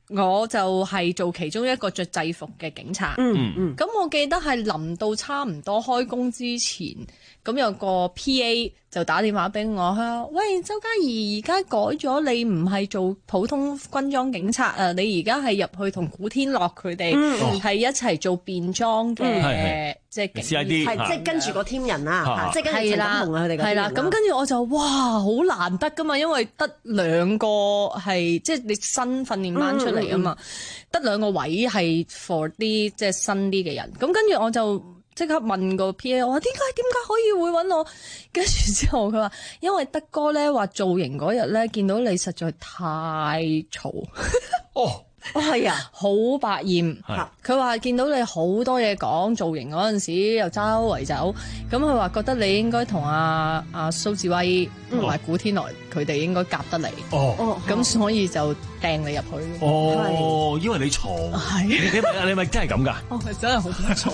我就係做其中一個着制服嘅警察。 嗯嗯。 咁我記得係臨到差唔多開工之前，咁有個 P A 就打電話俾我，佢話：喂，周嘉怡，而家改咗，你唔係做普通軍裝警察啊，你而家係入去同古天樂佢哋係一齊做便裝嘅，即係警， 係即係跟住個 team 人啊，即係跟住陳錦鴻啊佢哋嗰啲人。係啦， 咁跟住我就哇，好難得噶嘛，因為得兩個係即係你新訓練班出嚟啊嘛，得兩個位係 for 啲即係新啲嘅人。咁跟住我就即刻問個 P A， 我話點解點解可以會揾我？跟住之後佢話，因為德哥咧話造型嗰日咧見到你實在太嘈。 哦。 哦，係啊， 好百厭。佢話見到你好多嘢講，造型嗰陣時又周圍走，咁佢話覺得你應該同阿阿蘇志威同埋古天樂佢哋應該夾得嚟。 哦， 咁所以就掟你入去。 哦，因為你嘈。係。你你你咪真係咁㗎？ 哦，真係好嘈。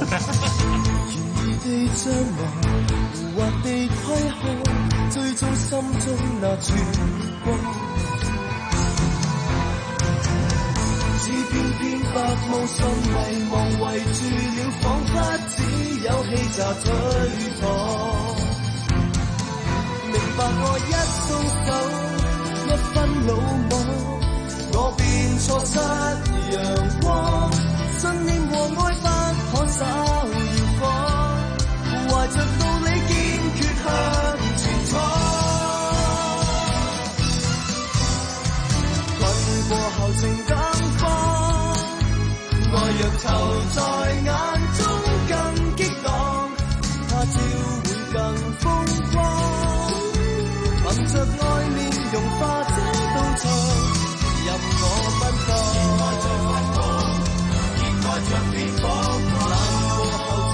只偏偏白霧滲迷茫圍住了，彷彿只有氣炸推破。明白我一鬆手，一分魯莽，我便錯失陽光。信念和愛不可稍遙放，懷着道理堅決向前闖。困過後情感愛若投在眼中更激盪，他朝會更風光。憑着愛面容化這道牆，任我奔放。愛像發光，熱愛像烈火。難過後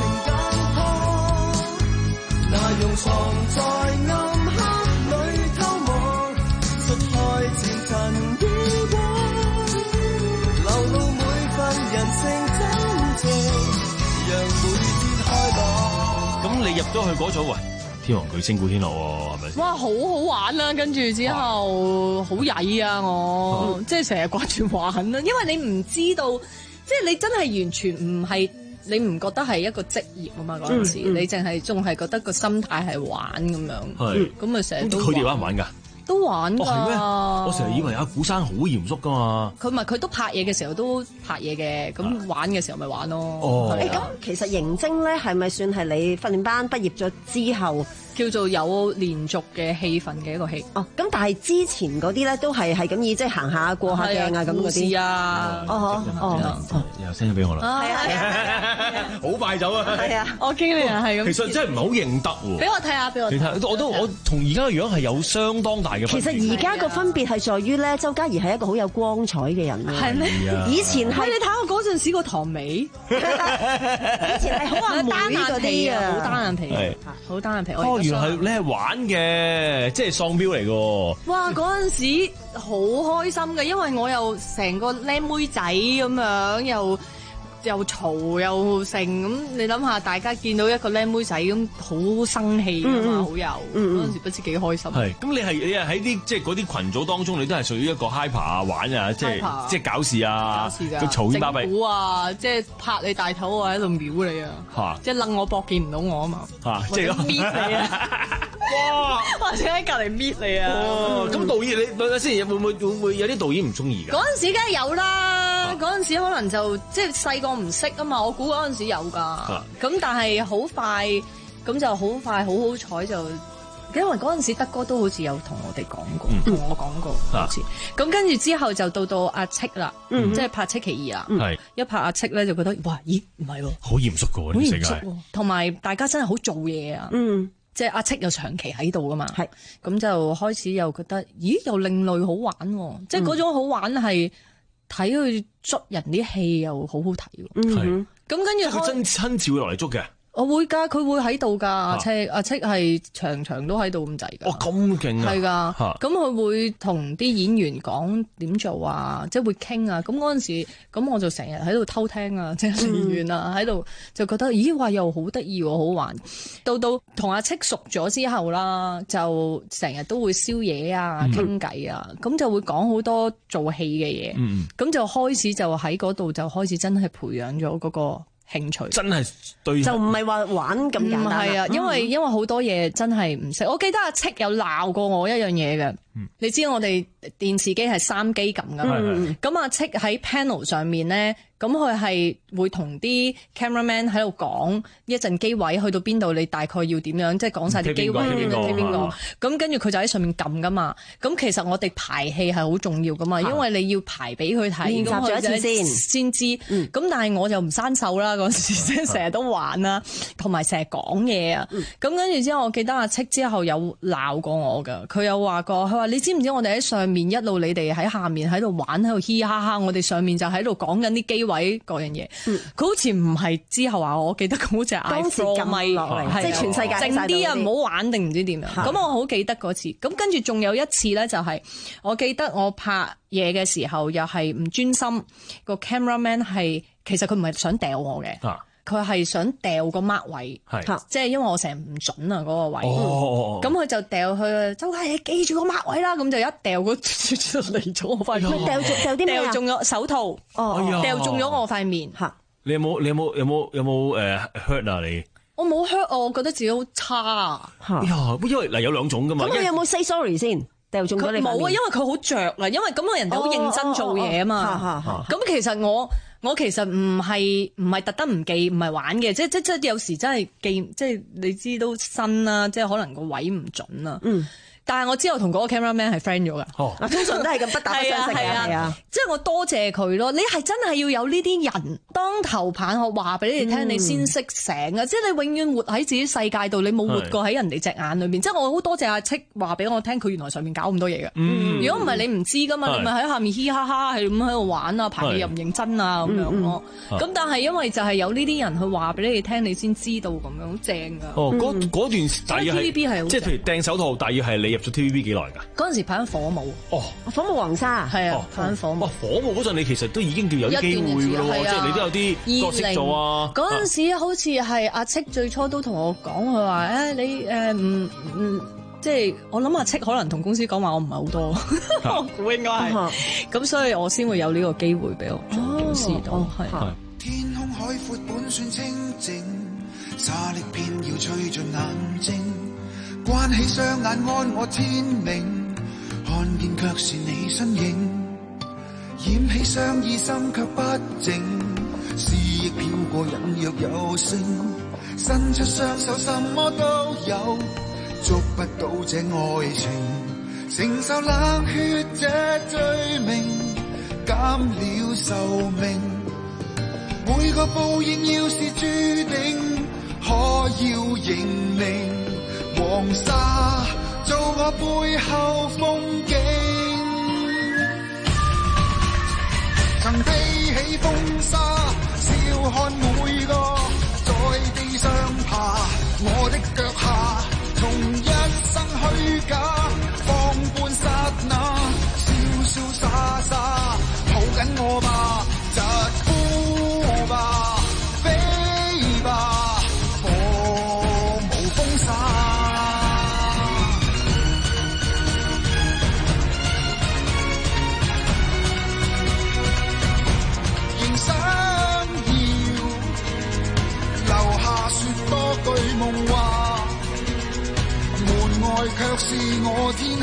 情感湯，那用藏在暗黑裏偷望，出開前塵飄過。流露人性真情，讓每天開朗。 咁你入咗去嗰組，喂，天王巨星古天樂喎，係咪？ 哇，好好玩啦！跟住之後好曳啊，我、啊、即係成日掛住玩啦，因為你唔知道，即係你真係完全唔係，你唔覺得係一個職業啊嘛嗰陣時，嗯嗯、你淨係仲係覺得個心態係玩咁樣，咁咪成日都。 佢哋玩唔玩㗎？ 都玩㗎、 哦，係咩？我成日以為阿古生好嚴肅㗎嘛。 佢咪佢都拍嘢嘅時候都拍嘢嘅，咁、啊、玩嘅時候咪玩咯。 哦，誒咁、欸、其實刑偵咧係咪算係你訓練班畢業咗之後叫做有連續嘅戲份嘅一個戲？ 哦，咁但係之前嗰啲咧都係係咁意，即係行下過下鏡啊咁嗰啲啊。 哦哦， 又 send 咗俾我啦。 係啊， 好快走啊！ 係啊， 我經理人係咁。 其實真係唔係好認得喎。 俾我睇下，俾我睇。 你睇，我都我同而家嘅樣係有相當大嘅分別。 其實而家個分別係在於咧，周嘉怡係一個好有光彩嘅人。 係咩？ 以前係你睇我嗰陣時個唐尾， 以前係好阿妹嗰啲啊， 好單眼皮，好單眼皮。 哦，原來係你係玩嘅，即係喪標嚟嘅。 哇！嗰陣時好開心嘅，因為我又成個靚妹仔咁樣，又又嘈又盛咁。你諗下，大家見到一個靚妹仔咁，好生氣啊嘛，好有嗰陣時不知幾開心。 係咁，你係你係喺啲即係嗰啲群組當中，你都係屬於一個 hyper 啊玩啊，即係即係搞事啊，個嘈巴閉， 整蠱啊，即係拍你大頭啊，喺度秒你啊，即係擸我膊見唔到我啊嘛， 即係搣你啊！哇！或者喺隔離搣你啊！ 哦，咁導演你等下先，會唔會會唔會有啲導演唔中意㗎？ 嗰陣時梗係有啦，嗰陣、啊、時可能就即係細個唔識啊嘛，我估嗰陣時有㗎。咁、啊、但係好快，咁就好快，好好彩就，因為嗰陣時德哥都好似有同我哋講過，同、嗯、我講過好似。咁跟住之後就到到阿戚啦，嗯、即係拍戚其二啊。係、嗯、一拍阿戚咧，就覺得哇，咦唔係喎， 好嚴肅㗎喎，呢個世界。 同埋大家真係好做嘢啊。嗯。即係阿戚又長期喺度噶嘛，係咁就開始又覺得，咦又另類好玩喎、啊，嗯、即係嗰種好玩係睇佢捉人啲戲又好好睇喎，係咁跟住佢真親自會落嚟捉嘅， 我會㗎，佢會喺度㗎。阿戚阿戚係場場都喺度咁滯㗎。 哇，咁勁啊！ 係㗎，咁佢會同啲演員講點做啊，即係會傾啊。咁嗰陣時，咁我就成日喺度偷聽啊，即係演員啊喺度就覺得，咦話又好得意喎，好玩。到到同阿戚熟咗之後啦，就成日都會宵夜啊、傾偈啊，咁、嗯、就會講好多做戲嘅嘢。咁、嗯、就開始就喺嗰度就開始真係培養咗嗰個興趣， 真係對， 就唔係話玩咁簡單。唔係啊， 因為因為好多嘢真係唔識。我記得阿戚有鬧過我一樣嘢嘅。嗯、你知我哋電視機係三機撳噶嘛？咁、嗯、阿戚喺 panel 上面咧，咁佢係會同啲 cameraman 喺度講一陣機位去到邊度，你大概要點樣，即係講晒啲機位點樣睇邊個。咁跟住佢就喺上面撳噶嘛。咁其實我哋排戲係好重要噶嘛，因為你要排俾佢睇， 練習咗一次先先知。咁、嗯、但係我就唔生手啦，嗰時即係成日都玩啦，同埋成日講嘢啊。咁跟住之後，我記得阿戚之後有鬧過我㗎，佢有話過，佢話你知唔知我哋喺上面一路，你哋喺下面喺度玩喺度嘻嘻哈哈，我哋上面就喺度講緊啲機位嗰樣嘢。佢、嗯、好似唔係之後話，我記得佢好似嗌 floor 咪落嚟，即係全世界靜啲啊，唔好玩定唔知點樣。咁我好記得嗰次。咁跟住仲有一次咧，就係我記得我拍嘢嘅時候又係唔專心，個 cameraman 係其實佢唔係想掉我嘅。啊佢係想掉個 mark 位，即係因為我成日唔準啊嗰個位，咁佢、哦、就掉去，周家你記住個 mark 位啦，咁就一掉佢嚟咗我塊面， 掉中掉啲咩啊？ 掉中咗手套，哦、掉中咗我塊面。嚇！ 你有冇你有冇有冇有冇誒 hurt 啊你？ 我冇 hurt 啊，我覺得自己好差啊。 呀，因為嗱有兩種噶嘛。 咁你有冇 say sorry 先？掉中咗你塊面？冇啊，因為佢好着啦，因為咁個人哋好認真做嘢啊嘛。咁其實我。我其實唔係唔係特登唔記，唔係玩嘅，即即即有時真係記，即你知都新啦，即可能個位唔準啦。嗯。但係我之後同嗰個 cameraman 係 friend 咗噶， 哦，通常都係咁不打不相識嘅，係啊， 即係我多謝佢咯。你係真係要有呢啲人當頭棒喝話俾你哋聽，你先識醒啊！即係你永遠活喺自己世界度，你冇活過喺人哋隻眼裏邊。即係我好多謝阿戚話俾我聽，佢原來上面搞咁多嘢嘅。如果唔係你唔知噶嘛，你咪喺下面嘻嘻哈哈係咁喺度玩啊，排戲又唔認真啊咁樣咯。咁但係因為就係有呢啲人去話俾你哋聽，你先知道咁樣好正噶。 哦，嗰嗰段大約係即係譬如掟手套，大約係你入咗 T V B 幾耐㗎？ 嗰陣時拍緊火舞。 哦，火舞黃沙係啊，拍緊火舞。 哇，火舞嗰陣你其實都已經叫有啲機會㗎咯，即係你都有啲角色做啊。 嗰陣時好似係阿戚最初都同我講，佢話誒你誒唔唔即係我諗阿戚可能同公司講話我唔係好多，我估應該係咁，所以我先會有呢個機會俾我做董事長。係。 天空海闊本算清靜，沙礫偏要吹進眼睛。關起雙眼安我天命，看見卻是你身影，掩起雙耳心卻不靜，思憶飄過隱約有聲，伸出雙手什麼都有，捉不到這愛情，承受冷血這罪名，減了壽命，每個報應要是注定，可要認命。黃沙做我背後風景，曾飛起風沙，笑看每個在地上爬，我的腳下從一生虛假放半剎那，瀟瀟灑灑抱緊我吧，疾呼吧，飛吧，火無風沙。句夢話，門外卻是我天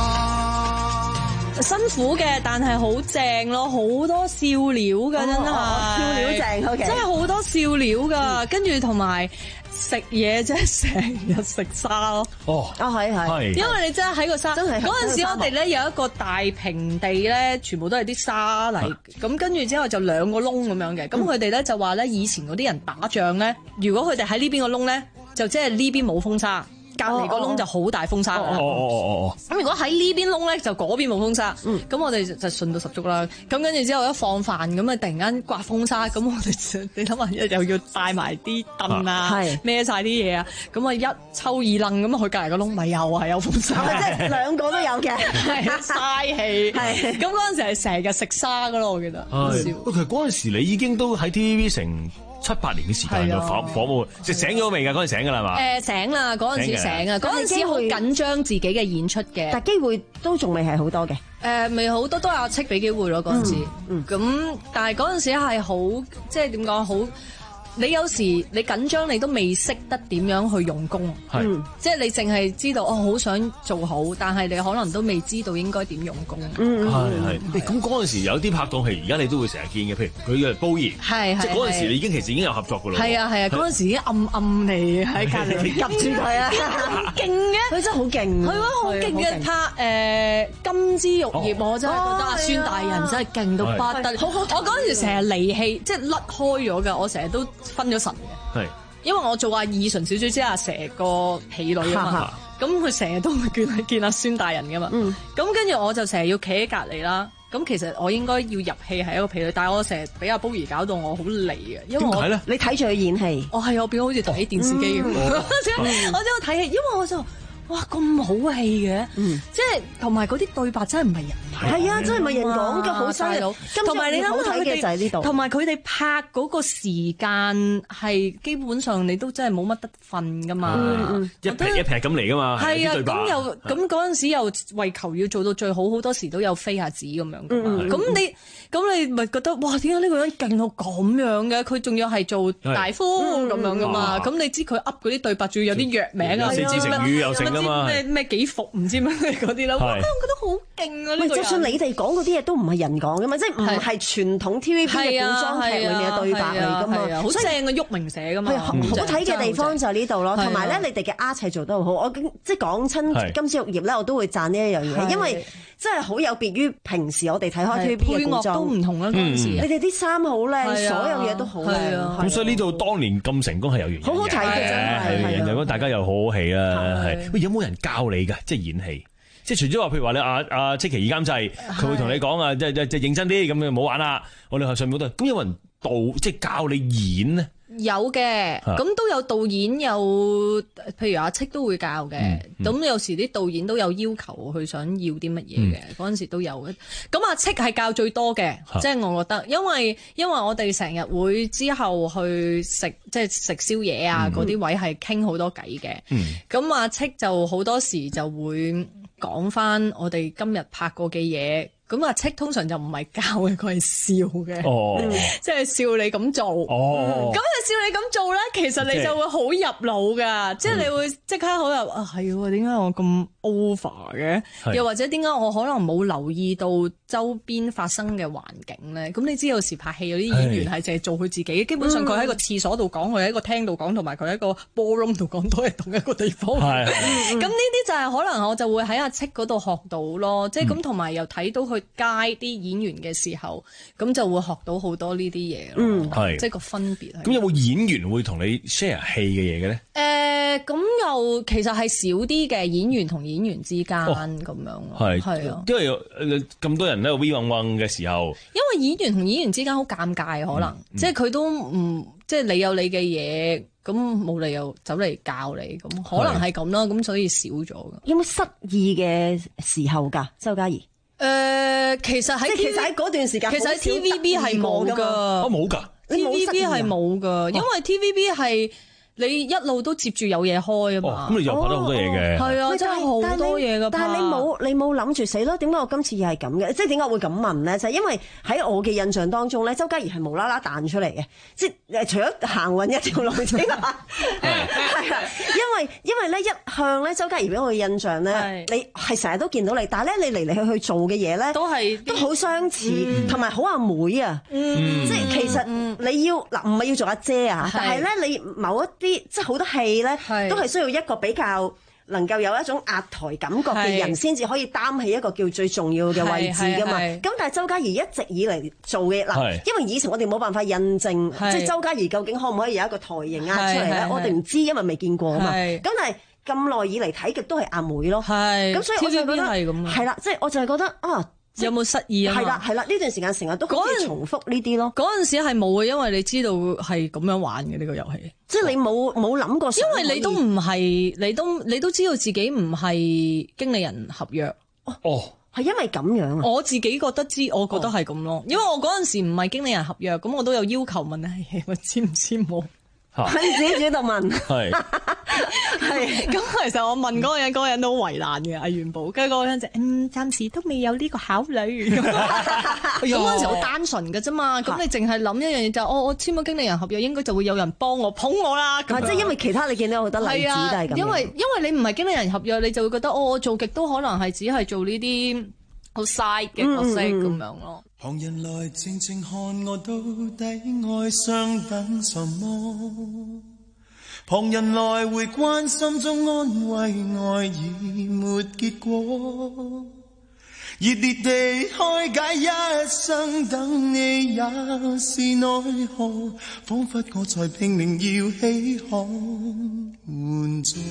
下。 辛苦嘅，但係好正咯，好多笑料噶，真係、哦、 笑料正， okay. 真係好多笑料噶。跟住同埋食嘢，真係成日食沙咯。 哦， 啊係係， 因為你真係喺個沙，嗰陣時我哋咧有一個大平地咧，全部都係啲沙嚟。咁跟住之後就兩個窿咁樣嘅。咁佢哋咧就話咧，以前嗰啲人打仗咧，如果佢哋喺呢邊個窿咧，就即係呢邊冇風沙。 隔離個窿就好大風沙㗎啦。 哦哦哦哦。 咁如果喺呢邊窿咧，就嗰邊冇風沙。咁我哋就順到十足啦。咁跟住之後一放飯，咁啊突然間刮風沙，咁我哋你諗下又要帶埋啲凳啊，孭晒啲嘢啊，咁啊一抽二楞咁去隔離個窿，咪又係有風沙。 即係兩個都有嘅， 係嘥氣。係咁嗰陣時係成日食沙噶咯，我記得。 係。其實嗰陣時你已經都喺 T V B 成七八年嘅時間就訪訪問，即係醒咗未㗎？嗰陣醒㗎啦嘛？ 誒醒啦，嗰陣時醒啊，嗰陣時好緊張自己嘅演出嘅， 但機會都仲未係好多嘅。 誒未好多，都有阿戚俾機會咯嗰陣時。咁但係嗰陣時係好，即係點講好？你有時你緊張，你都未識得點樣去用功， 係， 即係你淨係知道我好想做好，但係你可能都未知道應該點用功。 係係，咁嗰陣時有啲拍檔係而家你都會成日見嘅，譬如佢嘅煲兒， 係係， 即係嗰陣時你已經其實已經有合作㗎啦。 係啊係啊，嗰陣時已經暗暗地喺隔離夾住佢啊，勁嘅， 佢真係好勁， 係啊好勁嘅拍誒金枝玉葉，我真係覺得阿孫大人真係勁到不得了。我嗰陣時成日離氣，即係甩開咗㗎，我成日都分咗神嘅， 係， 因為我做阿二純小姐之阿蛇個婢女啊嘛，咁佢成日都會見見阿孫大人噶嘛，咁跟住我就成日要企喺隔離啦，咁其實我應該要入戲係一個婢女，但係我成日俾阿煲兒搞到我好離嘅，因為我你睇住佢演戲， 我係我變好似睇電視機咁，我只我睇戲，因為我就。哇咁好戲嘅，即係同埋嗰啲對白真係唔係人， 係啊，真係唔係人講嘅，好犀利。 同埋你諗下佢哋就係呢度， 同埋佢哋拍嗰個時間係基本上你都真係冇乜得瞓噶嘛， 一劈一劈咁嚟噶嘛， 係啊，咁又咁嗰陣時又為求要做到最好，好多時都有飛下紙咁樣，咁你咁你咪覺得哇點解呢個人勁到咁樣嘅？佢仲要係做大夫咁樣噶嘛，咁你知佢噏嗰啲對白仲要有啲藥名啊， 四字成語又成。 咩咩幾服唔知咩嗰啲啦，哇！我覺得好勁啊！呢個人， 就算你哋講嗰啲嘢都唔係人講噶嘛，即係唔係傳統 T V B 嘅古裝劇裏面嘅對白嚟噶嘛， 好正嘅鬱明寫噶嘛。 好睇嘅地方就係呢度咯，同埋咧你哋嘅 art 係做得好好。我即係講親金枝玉葉咧，我都會讚呢一樣嘢，因為真係好有別於平時我哋睇開 T V B 嘅古裝都唔同啦。嗰陣時你哋啲衫好靚，所有嘢都好靚。 咁所以呢度當年咁成功係有原因嘅， 好好睇嘅真係。 係，如果大家又好好戲啦，係。喂，有冇人教你㗎？即係演戲，即係除咗話，譬如話你阿阿戚其義監製，佢會同你講啊，即係即係即係認真啲，咁樣唔好玩啦。我哋係上面嗰度，咁有人導即係教你演咧？ 有嘅，咁都有導演有，譬如阿戚都會教嘅。咁、嗯嗯、有時啲導演都有要求佢想要啲乜嘢嘅，嗰陣、嗯、時都有嘅。咁阿戚係教最多嘅，即係、啊、我覺得，因為因為我哋成日會之後去食即係食宵夜啊，嗰啲、嗯、位係傾好多偈嘅。咁、嗯、阿戚就好多時就會講翻我哋今日拍過嘅嘢。咁阿戚通常就唔係教嘅，佢係笑嘅，即係笑你咁做。咁就笑你咁做咧，其實你就會好入腦噶，即係你會即刻好入啊，係喎，點解我咁 over 嘅？又或者點解我可能冇留意到周邊發生嘅環境咧？咁你知有時拍戲有啲演員係淨係做佢自己，基本上佢喺個廁所度講，佢喺個廳度講，同埋佢喺個 ballroom 度講都係同一個地方。咁呢啲就係可能我就會喺阿戚嗰度學到咯，即係咁同埋又睇到佢街啲演員嘅時候，咁就會學到好多呢啲嘢咯。嗯，係，即係個分別係。咁有冇演員會同你 share 戲嘅嘢嘅咧？ 誒，咁又其實係少啲嘅，演員同演員之間咁樣。 係係啊， 因為咁多人喺度 we 嗡嗡嘅時候， 因為演員同演員之間好尷尬，可能即係佢都唔即係你有你嘅嘢，咁冇理由走嚟教你，咁可能係咁啦，咁所以少咗。 有冇失意嘅時候㗎，周嘉怡？ 誒、呃，其實喺其實喺嗰段時間， 其實喺 T V B 係冇㗎， 啊冇㗎 ，T V B 係冇㗎，因為 T V B 係。你一路都接住有嘢開啊嘛， 咁你又拍得好多嘢嘅， 係啊，真係好多嘢㗎。 但係你冇你冇諗住死咯？點解我今次又係咁嘅？即係點解我會咁問咧？就係因為喺我嘅印象當中咧，周嘉怡係無啦啦彈出嚟嘅，即係除咗行運一條路之外，係啊，因為因為咧一向咧周嘉怡俾我嘅印象咧，你係成日都見到你，但係咧你嚟嚟去去做嘅嘢咧，都係都好相似，同埋好阿妹啊，即係其實你要嗱唔係要做阿姐啊，但係咧你某一啲。即係好多戲咧，都係需要一個比較能夠有一種壓台感覺嘅人，先至可以擔起一個叫最重要嘅位置噶嘛。咁但係周嘉怡一直以嚟做嘅嗱，因為以前我哋冇辦法印證，即係周嘉怡究竟可唔可以有一個台型壓出嚟咧？我哋唔知，因為未見過啊嘛。咁但係咁耐以嚟睇極都係阿妹咯。 係， 咁所以我就覺得 T V B 係咁啊係啦，即係我就係覺得啊。 有冇失意啊？ 係啦係啦，呢段時間成日都好似重複呢啲咯。 嗰陣時係冇嘅，因為你知道係咁樣玩嘅呢個遊戲， 即係你冇冇諗過。 因為你都唔係，你都你都知道自己唔係經理人合約。 哦， 係因為咁樣啊？ 我自己覺得知，我覺得係咁咯。因為我嗰陣時唔係經理人合約，咁我都有要求問你，我知唔知冇？ 你自己主動問。 係係咁，其實我問嗰個人，嗰個人都好為難嘅。阿元寶，跟住嗰個人就嗯，暫時都未有呢個考慮。咁嗰陣時好單純嘅啫嘛。咁你淨係諗一樣嘢就，我我簽咗經理人合約，應該就會有人幫我捧我啦。 即係因為其他你見到好多例子都係咁。 因為因為你唔係經理人合約，你就會覺得哦，我做極都可能係只係做呢啲好 side 嘅角色咁樣咯。 旁人來靜靜看我到底愛上等什麼？旁人來回關心中安慰，愛已沒結果。熱烈地開解一生等你也是奈何，彷彿我在拼命要稀罕援助。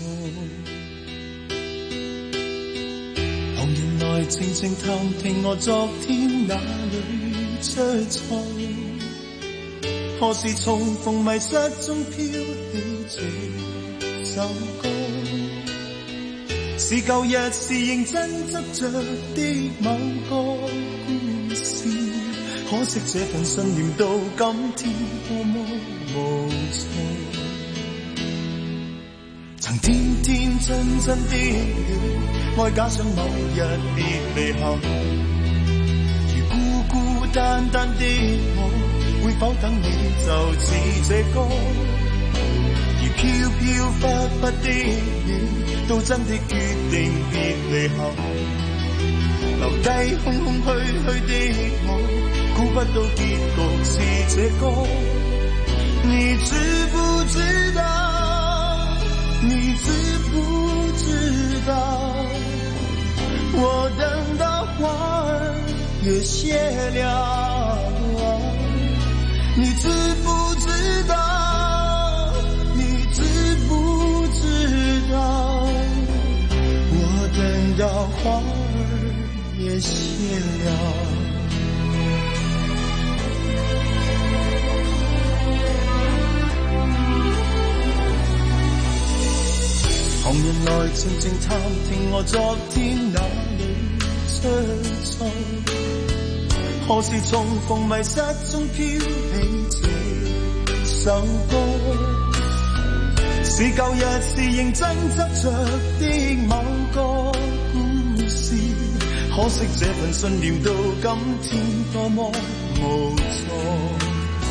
旁人來靜靜探聽我昨天哪裏出錯，何時重逢迷失中飄起這首歌，是舊日是認真執着的某個故事，可惜這份信念到今天多麼無助，曾天天真真的你，愛假想某日別離後，如孤孤單單的我，會否等你就似這歌？如飄飄忽忽的你，到真的決定別離後，留低空空虛虛的我，估不到結局是這歌。你知不知道？你知不知道？我等到花兒也謝了，你知不知道？你知不知道？我等到花兒也謝了。旁人來靜靜探聽我昨天哪裏出錯，何時重逢迷失中飄起這首歌，是舊日是認真執着的某個故事，可惜這份信念到今天多麼無助，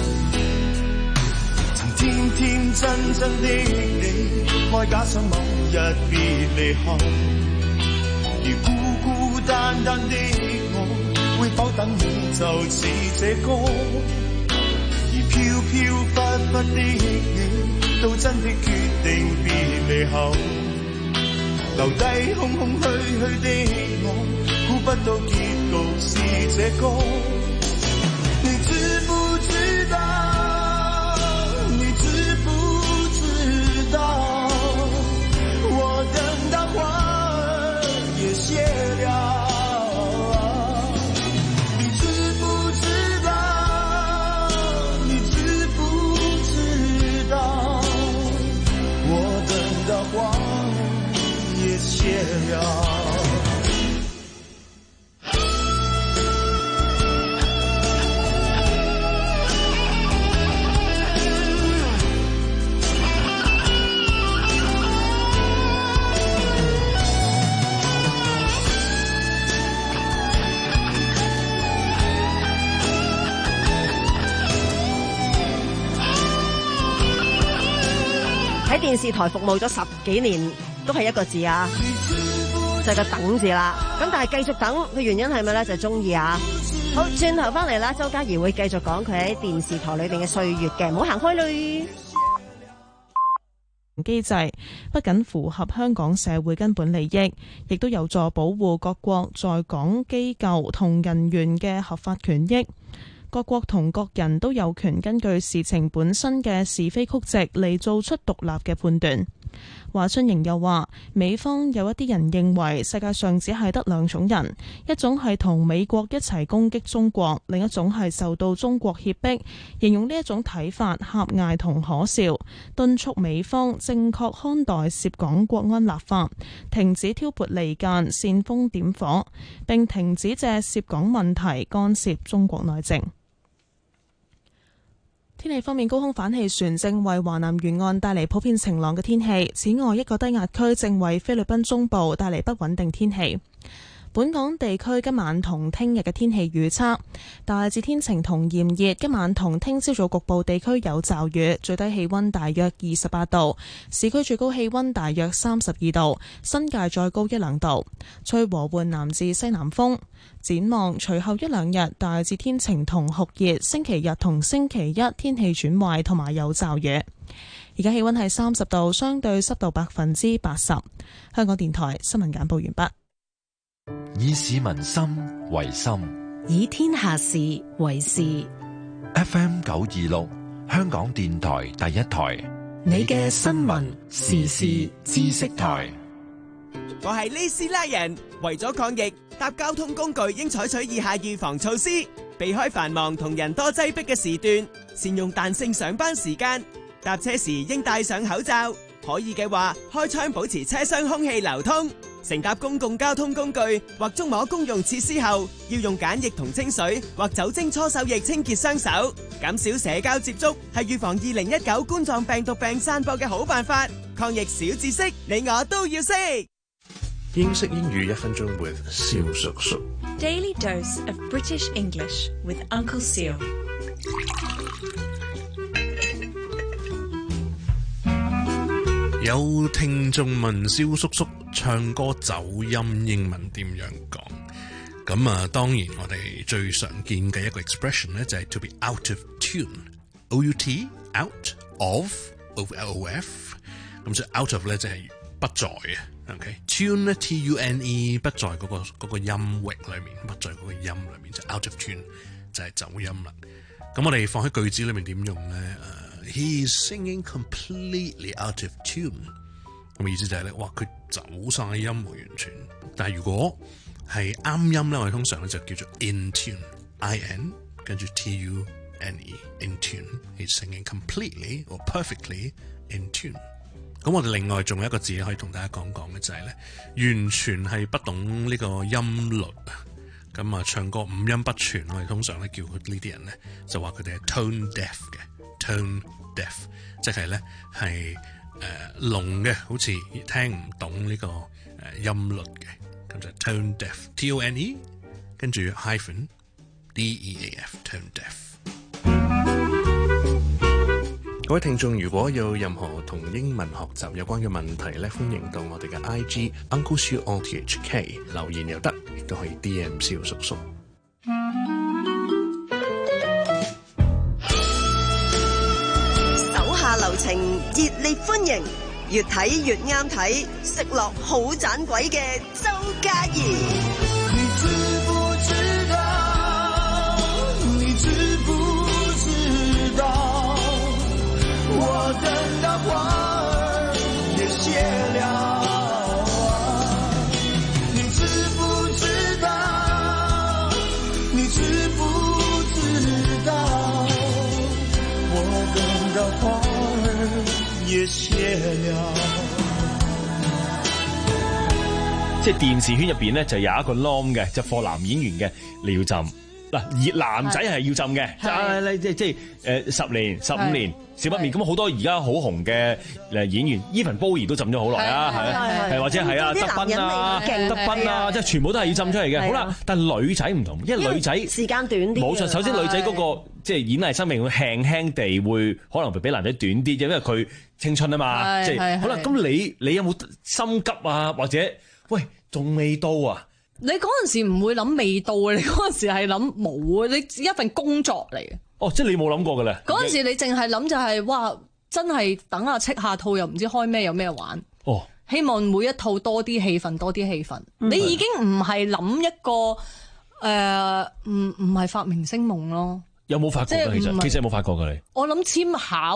曾天天真真的你，愛假想某日別離後，如孤孤單單的我，會否等你就似這歌？而飄飄忽忽的你，到真的決定別離後，留低空空虛虛的我，估不到結局是這歌。你知不知道？你知不知道？我等到花兒也謝了，你知不知道？你知不知道？我等到花兒也謝了。 喺電視台服務咗十幾年，都係一個字啊，就係個等字啦。咁但係繼續等嘅原因係咪咧？就係中意啊。好，轉頭翻嚟啦，周嘉怡會繼續講佢喺電視台裏邊嘅歲月嘅，唔好行開嘞。 機制不僅符合香港社會根本利益，亦都有助保護各國在港機構同人員嘅合法權益。各國同各人都有權根據事情本身嘅是非曲直嚟做出獨立嘅判斷。 華春瑩又話，美方有一啲人認為世界上只係得兩種人，一種係同美國一齊攻擊中國，另一種係受到中國脅迫，形容呢一種睇法狹隘同可笑，敦促美方正確看待涉港國安立法，停止挑撥離間、煽風點火，並停止借涉港問題干涉中國內政。天氣方面，高空反氣旋正為華南沿岸帶嚟普遍晴朗嘅天氣。此外，一個低壓區正為菲律賓中部帶嚟不穩定天氣。本港地區今晚同聽日嘅天氣預測，大致天晴同炎熱，今晚同聽朝早局部地區有驟雨，最低氣溫大約二十八度，市區最高氣溫大約三十二度，新界再高一兩度，吹和緩南至西南風。展望隨後一兩日大致天晴同酷熱，星期日同星期一天氣轉壞同埋有驟雨。而家氣溫係三十度，相對濕度百分之八十。香港電台新聞簡報完畢。 以市民心為心， 以天下事為事。 F M 九二六，香港電台第一台， 你嘅新聞時事知識台。 我係呢斯拉人，為咗抗疫，搭交通工具應採取以下預防措施：避開繁忙同人多擠迫嘅時段，善用彈性上班時間，搭車時應戴上口罩，可以嘅話開窗保持車廂空氣流通。乘搭公共交通工具或觸摸公用設施後，要用梘液同清水或酒精搓手液清潔雙手，減少社交接觸，係預防二零一九冠狀病毒病散播嘅好辦法。抗疫小知識，你我都要識。 英式英語一分鐘 with 蕭叔叔。 Daily dose of British English with Uncle Seal。 有聽眾問蕭叔叔唱歌走音英文點樣講？咁啊，當然我哋最常見嘅一個 expression 咧就係 to be out of tune，O U T out of O L F， 咁所以 out of 咧就係不在嘅 ，OK？tune 咧 T U N E 不在嗰個嗰個音域裏面，不在嗰個音裏面就 out of tune 就係走音啦。咁我哋放喺句子裏面點用咧？誒、uh,，He is singing completely out of tune。咁意思就係咧，哇，佢走晒音喎，完全。但係如果係啱音咧，我哋通常咧就叫做 in tune，I N 跟住 T U N E，in tune。He's singing completely or perfectly in tune。咁我哋另外仲有一個字可以同大家講講嘅就係咧，完全係不懂呢個音律。咁啊，唱歌五音不全，我哋通常咧叫佢呢啲人咧，就話佢哋係 tone deaf 嘅 ，tone deaf， 即係咧係誒聾嘅，好似聽唔懂呢個誒音律嘅，咁就 tone deaf，T O N E， 跟住 hyphen D E A F，tone deaf。各位聽眾，如果有任何同英文學習有關嘅問題咧，歡迎到我哋嘅 I G Uncle Siu O T H K 留言又得，亦都可以 D M 蕭叔叔。 手下留情，熱烈歡迎，越睇越啱睇，食落好盞鬼嘅周嘉怡。 你知不知道？你知不知道？我等的花兒也謝了，你知不知道？你知不知道？我等的花兒也謝了。 即係電視圈入邊咧，就有一個 norm 嘅，就課男演員嘅你要浸。嗱，熱男仔係要浸嘅，即係即即誒十年、十五年少不免。咁好多而家好紅嘅誒演員，Even Bowie都浸咗好耐啊，係係或者係啊德斌啊、德斌啊，即係全部都係要浸出嚟嘅。好啦，但係女仔唔同，因為女仔時間短啲。 冇錯，首先女仔嗰個即係演藝生命會輕輕地會可能會比男仔短啲，因為佢青春啊嘛。即係好啦，咁你你有冇心急啊？或者喂仲未到啊？ 你嗰陣時唔會諗未到啊！你嗰陣時係諗冇啊！你一份工作嚟嘅。 哦，即係你冇諗過嘅咧。 嗰陣時你淨係諗就係、是、哇，真係等下戚下套又唔知開咩有咩玩。 哦， 希望每一套多啲戲份，多啲戲份。嗯、你已經唔係諗一個誒，唔唔係發明星夢咯。 有冇發覺㗎？其實其實有冇發覺㗎你？ 我諗簽考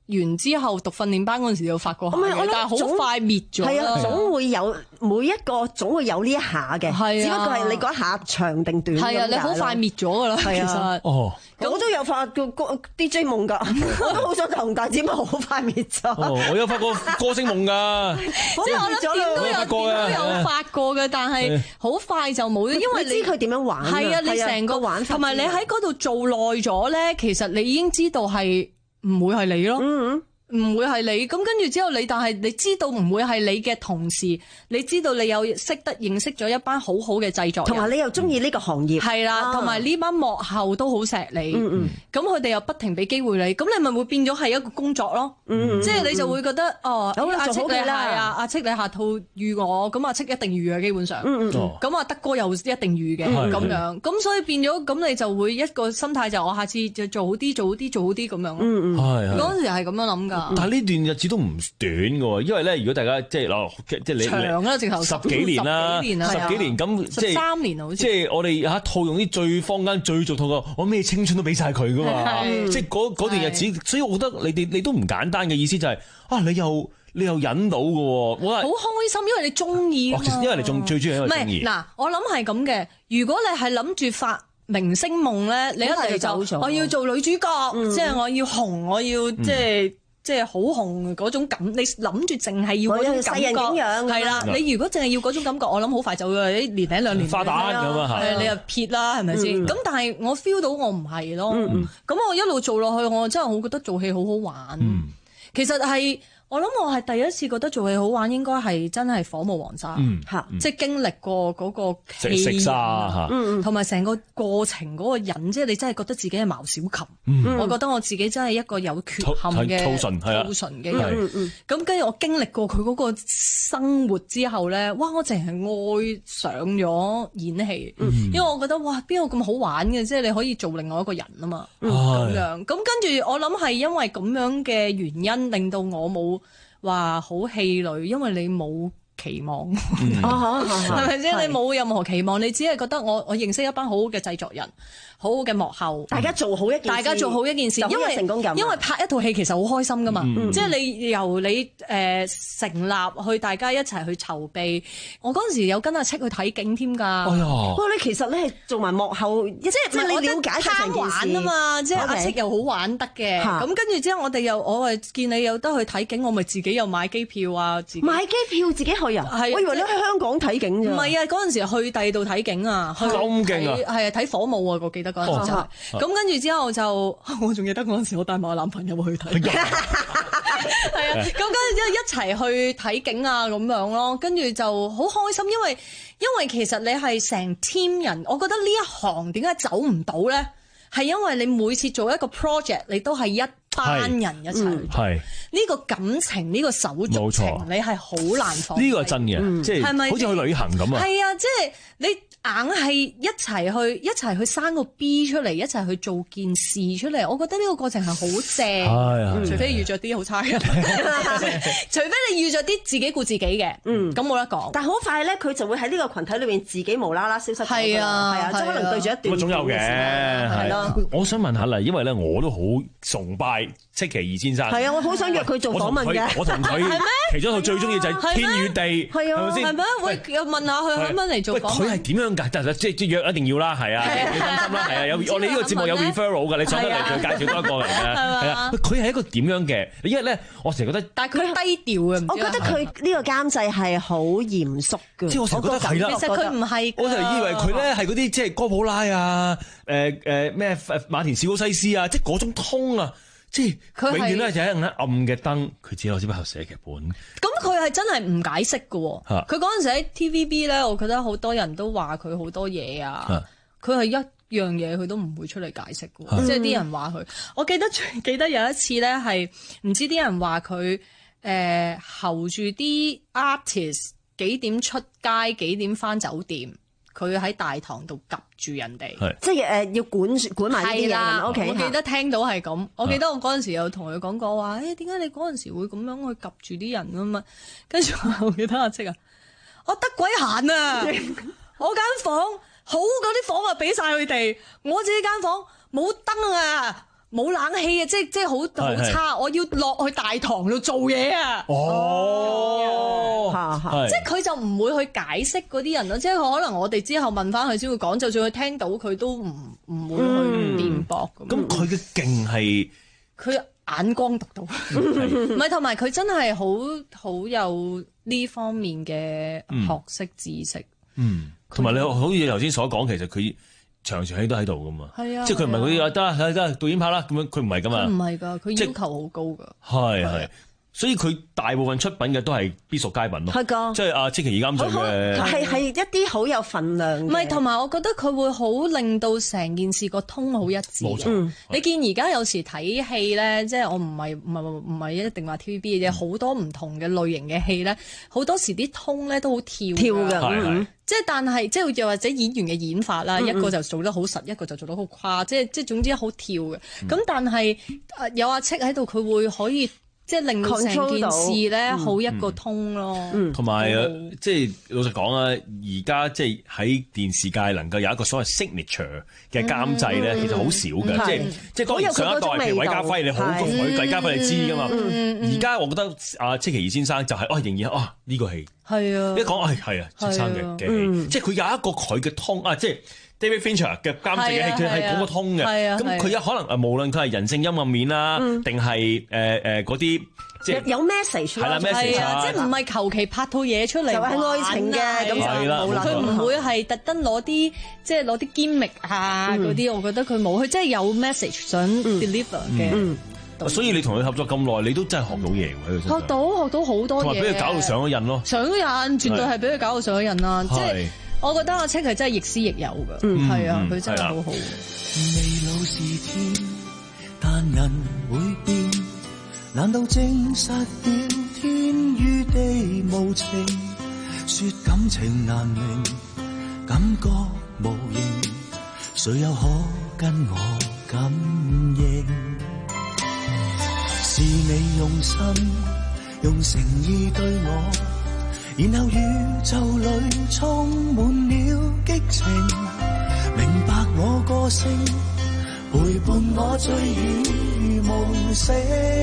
完之後讀訓練班嗰陣時就發過下嘅，但係好快滅咗。 係啊，總會有每一個總會有呢一下嘅，只不過係你嗰一下長定短。 係啊，你好快滅咗噶啦，其實。 哦， 我都有發過個 D J 夢㗎，我都好想同大節目好快滅咗。 哦，我有發過歌星夢㗎， 即係我諗點都有點都有發過嘅，但係好快就冇咗，因為你知佢點樣玩。 係啊，你成個玩法同埋你喺嗰度做耐咗咧，其實你已經知道係。唔會係你咯，唔、嗯、會係你。咁跟住之後你，但係你知道唔會係你嘅同時，你知道你有識得認識咗一班好好嘅製作人， 同埋你又中意呢個行業， 係啦，同埋呢班幕後都好錫你。咁佢哋又不停俾機會你，咁你咪會變咗係一個工作咯。嗯、即係你就會覺得、嗯、哦，阿戚你係啊，阿戚你下套預我，咁阿戚一定預嘅基本上。咁、嗯、阿、嗯、德哥又一定預嘅咁樣，咁所以變咗咁你就會一個心態就我下次就做好啲，做好啲，做好啲咁樣咯。嗯嗯，嗰陣時係咁樣諗㗎。 但係呢段日子都唔短嘅喎，因為咧，如果大家即係嗱，即係你長啦，直頭十幾年啦，十幾年咁，即係三年好似。 即係我哋嚇套用啲最坊間最俗套嘅，我咩青春都俾晒佢㗎嘛。即係嗰嗰段日子，所以我覺得你哋你都唔簡單嘅意思就係啊，你又你又忍到嘅喎，我好開心，因為你中意啊嘛。 因為你仲最中意因為中意。 唔係嗱，我諗係咁嘅。如果你係諗住發明星夢咧，你一嚟就我要做女主角，即係我要紅，我要即係。即係好紅嗰種感，你諗住淨係要嗰種感覺，係啦。你如果淨係要嗰種感覺，我諗好快就會一年零兩年花旦咁啊， 係你又撇啦，係咪先？咁但係我 feel 到我唔係咯，咁我一路做落去，我真係好覺得做戲好好玩。其實係。我諗我係第一次覺得做戲好玩，應該係真係火舞黃沙，嚇，即係經歷過嗰個食沙嚇， 同埋成個過程嗰個人，即係你真係覺得自己係毛小琴。我覺得我自己真係一個有缺陷嘅兔唇，係啊， 兔唇嘅人。咁跟住我經歷過佢嗰個生活之後咧，哇！我淨係愛上咗演戲，因為我覺得哇，邊個咁好玩嘅？即係你可以做另外一個人啊嘛，咁樣。咁跟住我諗係因為咁樣嘅原因，令到我冇話好氣餒，因為你冇期望，係咪先？你冇任何期望，你只係覺得我我認識一班好好嘅製作人，好好嘅幕後， 大家做好一件事， 大家做好一件事，因為成功感，因為拍一套戲其實好開心噶嘛，即係你由你誒成立去大家一齊去籌備，我嗰陣時有跟阿戚去睇景添㗎。 不過你其實你係做埋幕後，即係即係你了解貪玩啊嘛，即係阿戚又好玩得嘅，咁跟住之後我哋又我係見你有得去睇景，我咪自己又買機票啊，自己買機票自己去啊，我以為你喺香港睇景咋。 唔係啊，嗰陣時去第二度睇景啊， 咁勁啊， 係啊，睇火舞啊，我記得嗰陣時就係。咁跟住之後就，我仲記得嗰陣時我帶埋我男朋友去睇，係啊，咁跟住之後一齊去睇景啊咁樣咯，跟住就好開心，因為因為其實你係成 team 人，我覺得呢一行點解走唔到咧？係因為你每次做一個 project，你都係一班人一齊去做，呢個感情呢個手足情，你係好難放。 呢個係真嘅，即係係咪好似去旅行咁啊？ 係啊，即係你。硬係一齊去一齊去生個 B 出嚟，一齊去做件事出嚟。我覺得呢個過程係好正，除非遇着啲好差嘅，除非你遇着啲自己顧自己嘅，咁冇得講。 但係好快咧，佢就會喺呢個群體裏邊自己無啦啦消失咗。 係啊， 係啊，即係可能對住一段。 咁總有嘅，係咯。我想問下啦，因為咧我都好崇拜戚其義先生。 係啊，我好想約佢做訪問嘅。 我同佢其中一套最中意就係天與地，係咪先？係咩？我又問下佢可唔可以嚟做訪問？ 佢係點樣？但係即係約一定要啦，係啊，你放心啦，係啊，有我哋呢個節目有 referral 㗎，你上得嚟就介紹多一個嚟嘅，係啊，佢係一個點樣嘅？因為咧，我成日覺得， 但係佢低調嘅， 我覺得佢呢個監製係好嚴肅嘅， 即係我成日覺得係啦， 其實佢唔係， 我就以為佢咧係嗰啲即係哥普拉啊，誒誒咩馬田史高西斯啊，即係嗰種通啊。即係永遠咧就喺暗嘅燈，佢自己攞支筆寫劇本。 咁佢係真係唔解釋嘅。佢嗰陣時喺 T V B 咧，我覺得好多人都話佢好多嘢啊。佢係一樣嘢佢都唔會出嚟解釋嘅。啊、即係啲人話佢，我記得記得有一次咧係唔知啲人話佢誒候住啲 artist 幾點出街，幾點返酒店。佢喺大堂度及住人哋， 即係誒要管管埋呢啲人。O K， 我記得聽到係咁，我記得我嗰陣時有同佢講過話，誒點解你嗰陣時會咁樣去及住啲人啊嘛？跟住我記得阿戚啊，我得鬼閒啊！我間房好嗰啲房啊，俾晒佢哋，我自己間房冇燈啊！ 冇冷氣啊，即係即係好好差，我要落去大堂度做嘢啊！ 哦， 即係佢就唔會去解釋嗰啲人咯，即係可能我哋之後問翻佢先會講，就算佢聽到佢都唔唔會去辯駁咁。 咁佢嘅勁係佢眼光獨到，唔係同埋佢真係好好有呢方面嘅學識知識。嗯， 同埋你好似頭先所講，其實佢。長長戲都喺度噶嘛， 係啊， 即係佢唔係嗰啲啊得得得導演拍啦咁樣，佢唔係噶嘛， 唔係㗎，佢要求好高㗎， 係係，所以佢大部分出品嘅都係必屬佳品咯， 係㗎， 即係阿積淇而監製嘅， 係係一啲好有份量嘅， 唔係同埋我覺得佢會好令到成件事個通好一致，冇錯， 你見而家有時睇戲咧，即係我唔係唔係唔係一定話 T V B 嘅，好多唔同嘅類型嘅戲咧，好多時啲通咧都好跳跳㗎。即係但係即係又或者演員嘅演法啦，嗯、一個就做得好實，一個就做得好誇，即係即係總之好跳嘅。咁、嗯、但係有阿戚喺度，佢會可以即係令到成件事咧好一個通咯。 同埋即係老實講啊，而家即係喺電視界能夠有一個所謂 signature 嘅監製咧，嗯、其實好少嘅。嗯、即係即係當然上一代譬如韋家輝，你好過韋家輝你知噶嘛。而家、嗯嗯、我覺得阿戚其義先生就係、是、哦仍然啊呢、這個戲。係啊！一講係係啊，戚生嘅嘅戲，即係佢有一個佢嘅通啊，即係 David Fincher 嘅監製嘅戲，佢係嗰個通嘅。咁佢有可能誒，無論佢係人性陰暗面啦，定係誒誒嗰啲即係有 message 係啦 message 啊，即係唔係求其拍套嘢出嚟，就係愛情嘅咁就冇啦。佢唔會係特登攞啲即係攞啲 gimmick 啊嗰啲，我覺得佢冇，佢真係有 message 想 deliver 嘅。 所以你同佢合作咁耐，你都真係學到嘢喎喺佢身上。 學到學到好多嘢。同埋俾佢搞到上咗癮咯。上咗癮，絕對係俾佢搞到上咗癮啦。即係我覺得阿戚係真係亦師亦友㗎。嗯，係啊，佢真係好好。 未老是天，但人會變。難道證實了天與地無情？說感情難明，感覺無形，誰又可跟我感應？是你用心用誠意對我，然後宇宙裏充滿了激情，明白我個性，陪伴我醉與夢醒。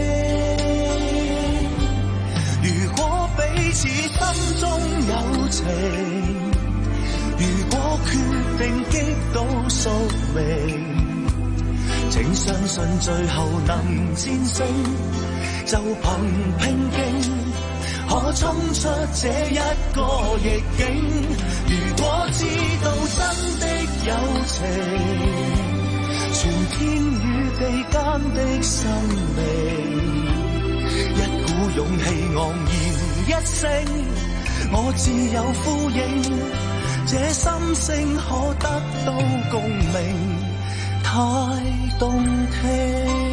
如果彼此心中有情，如果決定擊倒宿命，請相信最後能戰勝，就憑拼勁，可衝出這一個逆境。如果知道真的友情，全天與地間的生命，一股勇氣昂然一聲，我自有呼應，這心聲可得到共鳴。太動聽。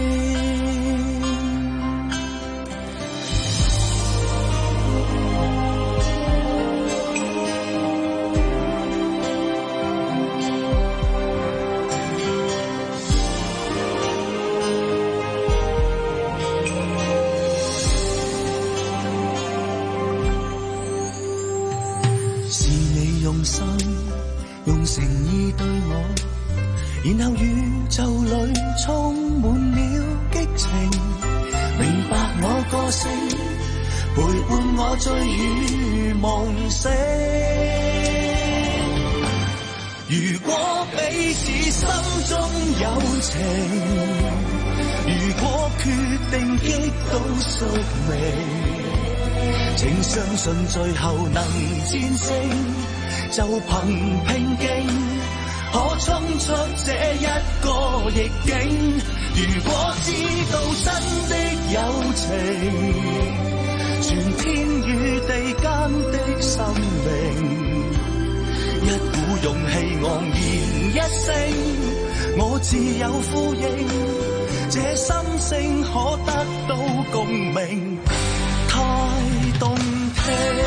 是你用心，用誠意對我，然後宇宙裏充滿了激情，明白我個性，陪伴我醉與夢醒。如果彼此心中有情，如果決定擊倒宿命，請相信最後能戰勝，就憑拼勁，可衝出這一個逆境。如果知道真的友情，全天與地間的生命，一股勇氣昂然一聲，我自有呼應，這心聲可得到共鳴。太動聽。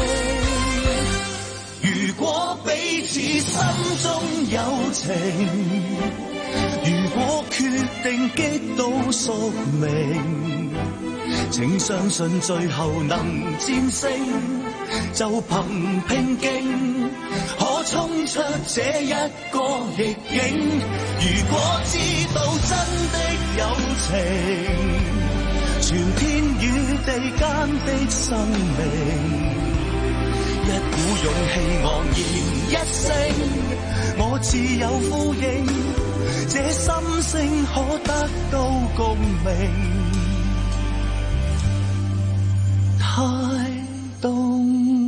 如果彼此心中有情，如果決定擊倒宿命，請相信最後能戰勝，就憑拼勁，可我衝出這一個逆境。如果知道真的友情，全天與地間的生命，一股勇氣昂然一聲，我自有呼應，這心聲可得到共鳴，太動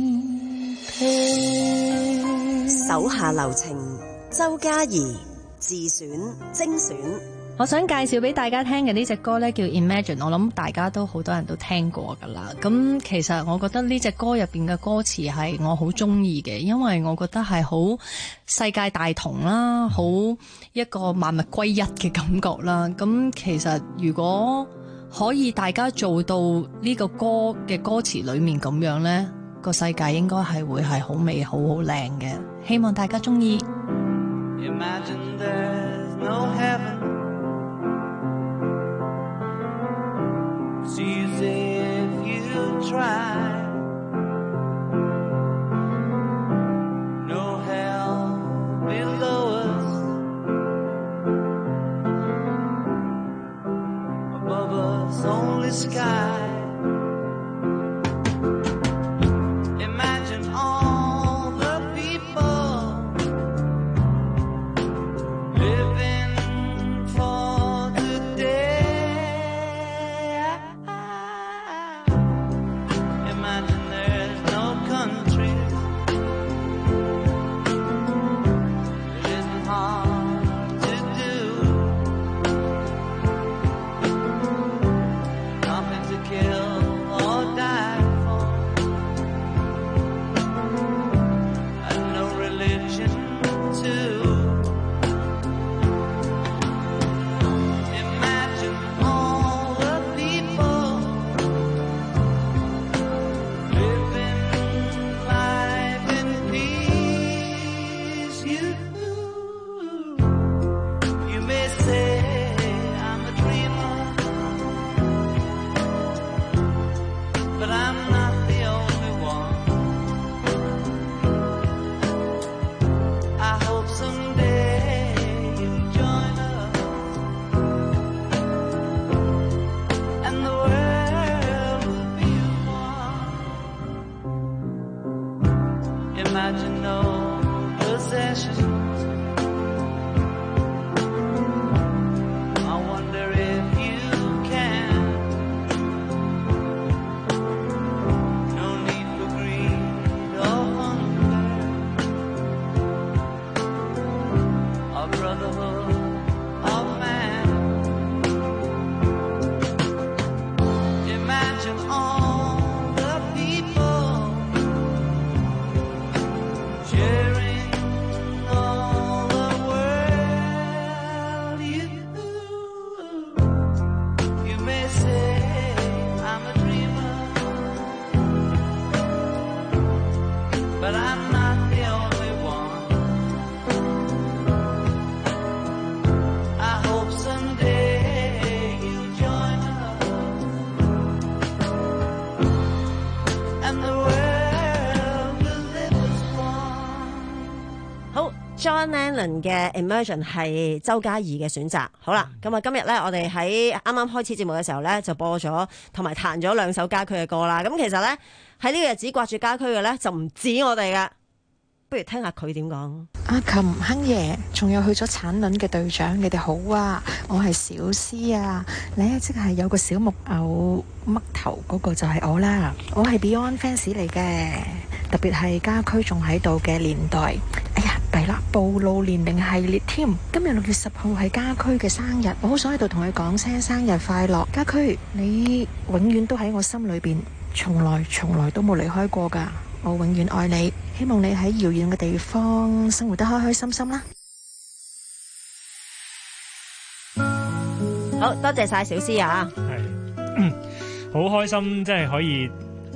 聽。 手下留情，周嘉怡自選精選。 我想介紹俾大家聽嘅呢隻歌呢，叫 Imagine， 我諗大家都好多人都聽過噶啦。咁其實我覺得呢隻歌入邊嘅歌詞係我好中意嘅，因為我覺得係好世界大同啦，好一個萬物歸一嘅感覺啦。咁其實如果可以大家做到呢個歌嘅歌詞裏面咁樣呢，個世界應該係會係好美好好靚嘅。希望大家中意。 Imagine there's no heaven. It's easy if you try. No hell below us. Above us only sky. Imagine all the people living for today. Imagine there's no countries. It isn't hard to do. Nothing to kill or die for, and no religion too. Imagine all the people living life in peace. You, you may say I'm a dreamer, but I'm not the only one. I hope someday you'll join us, and the world will be one. Imagine no possessions. I wonder if you can. No need for greed or hunger, or brotherhood of man. Imagine all the people sharing all the world. You, you may say I'm a dreamer, but I'm not the only one. I hope someday you'll join us, and the world will live as one. 好 ，John Lennon 嘅 Imagine 係周嘉怡嘅選擇。好啦，咁啊今日咧，我哋喺啱啱開始節目嘅時候咧，就播咗同埋彈咗兩首家駒嘅歌啦。咁其實咧喺呢個日子掛住家駒嘅咧，就唔止我哋噶。不如聽下佢點講。 阿琴亨爺，仲有去咗產卵嘅隊長，你哋好啊！我係小詩啊，你即係有個小木偶嘜頭嗰個就係我啦。我係 Beyond fans 嚟嘅，特別係家駒仲喺度嘅年代。哎呀，弊啦，暴露年齡系列添。今日六月十號係家駒嘅生日，我好想喺度同佢講聲生日快樂。家駒，你永遠都喺我心裏邊，從來從來都冇離開過㗎。我永遠愛你，希望你喺遙遠嘅地方生活得開開心心啦。 好多謝晒小詩啊！ 係，好開心，即係可以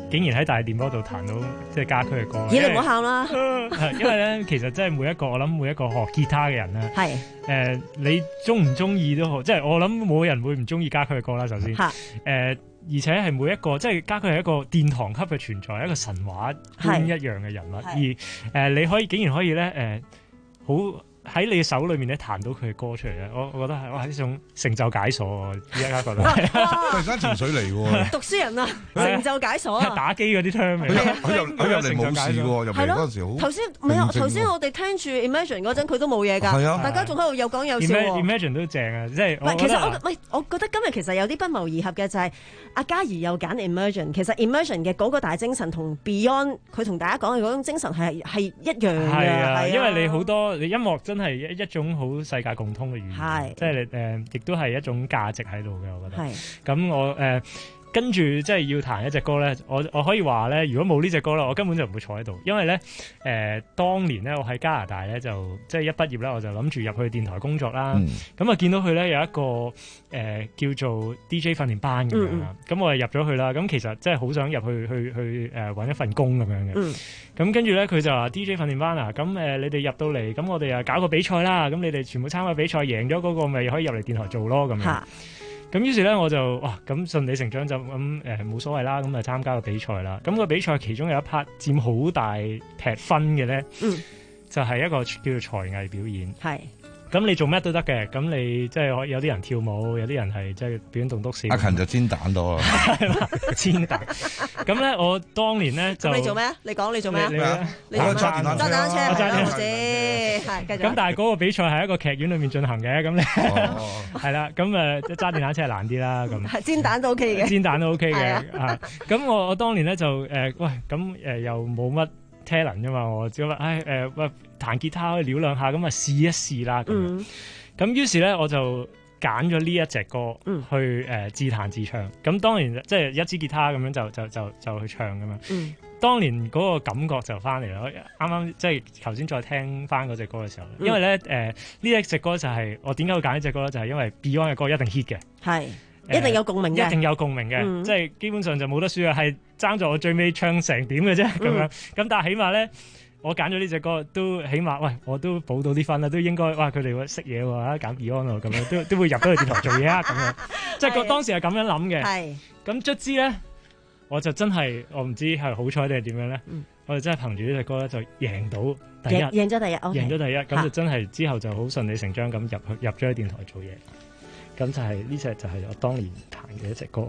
竟然喺大電波度彈到即係家駒嘅歌。 咦，你唔好喊啦！ 因為咧，其實真係每一個我諗每一個學吉他嘅人咧， 係誒、 呃、你中唔中意都好，即係我諗冇人會唔中意家駒嘅歌啦。首先，誒、呃、而且係每一個即係家駒係一個殿堂級嘅存在，一個神話般一樣嘅人物。而誒、呃、你可以竟然可以咧誒好。喺你手裏面咧彈到佢嘅歌出嚟咧，我我覺得係哇一種成就解鎖喎！依家覺得突然間情緒嚟喎， 讀書人啊，成就解鎖啊！ 打機嗰啲 term 嚟， 佢入佢入嚟冇事嘅喎，入嚟嗰陣時好。 頭先唔係啊，頭先我哋聽住 Imagine 嗰陣佢都冇嘢㗎，大家仲喺度有講有笑喎。 Imagine 都正啊，即係唔係其實我喂，我覺得今日其實有啲不謀而合嘅就係阿嘉怡又揀 Imagine，其實 Imagine 嘅嗰個大精神同 Beyond 佢同大家講嘅嗰種精神係係一樣嘅。 係啊，因為你好多你音樂真係一一種好世界共通嘅語言，即係誒，亦都係一種價值喺度嘅，我覺得。咁我誒、呃、跟住即係要彈一隻歌咧，我我可以話咧，如果冇呢隻歌咧，我根本就唔會坐喺度，因為咧誒、呃，當年咧我喺加拿大咧就即係一畢業咧，我就諗住入去電台工作啦。咁啊、嗯、見到佢咧有一個誒、呃、叫做 D J 訓練班咁樣啦，咁、嗯、我就入咗去啦。咁其實即係好想入去去去誒搵一份工咁樣嘅。咁、嗯、跟住咧佢就話 D J 訓練班啊，咁誒、呃、你哋入到嚟，咁我哋啊搞個比賽啦，咁你哋全部參加比賽，贏咗嗰個咪可以入嚟電台做咯咁樣。咁於是咧我就哇咁順理成章就咁誒冇所謂啦，咁啊參加個比賽啦。咁個比賽其中有一 part 佔好大劈分嘅咧，嗯、就係一個叫做才藝表演。係。咁你做咩都得嘅，咁你即係有啲人跳舞，有啲人係即係表演棟篤笑。阿勤就煎蛋多啦， 煎蛋。咁咧，我當年咧就你做咩啊？你講你做咩啊？ 你揸電單車， 揸電單車係啦， 先係繼續。 咁但係嗰個比賽係一個劇院裏面進行嘅，咁咧係啦，咁誒揸電單車係難啲啦，咁。 煎蛋都 OK 嘅， 煎蛋都 OK 嘅啊。咁我我當年咧就誒喂，咁誒又冇乜 talent 啫嘛，我只覺得唉誒喂。彈吉他可以撩兩下，咁啊試一試啦咁樣。咁於是咧，我就揀咗呢一隻歌去誒、呃、自彈自唱。咁當然即係一支吉他咁樣就就就就去唱咁樣。嗯、當年嗰個感覺就翻嚟啦。啱啱即係頭先再聽翻嗰隻歌嘅時候，因為咧誒呢一、呃、隻歌就係、是、我點解會揀呢隻歌咧？就係、是、因為 Beyond 嘅歌一定 hit 嘅，係、呃、 一定有共鳴嘅， 一定有共鳴嘅，嗯、即係基本上就冇得輸啊！係爭咗我最尾唱成點嘅啫咁樣。咁、嗯、但係起碼咧。我揀咗呢隻歌，都起碼喂，我都補到啲分啦，都應該哇！佢哋會識嘢喎，揀 Beyond 喎，咁樣都都會入到去電台做嘢啊，咁樣即係個當時係咁樣諗嘅。係咁卒之咧，我就真係我唔知係好彩定係點樣咧，嗯、我哋真係憑住呢隻歌咧就贏到第一， 贏咗第一，贏咗第一，咁就真係之後就好順理成章咁入去入咗去電台做嘢。咁就係呢隻就係我當年彈嘅一隻歌。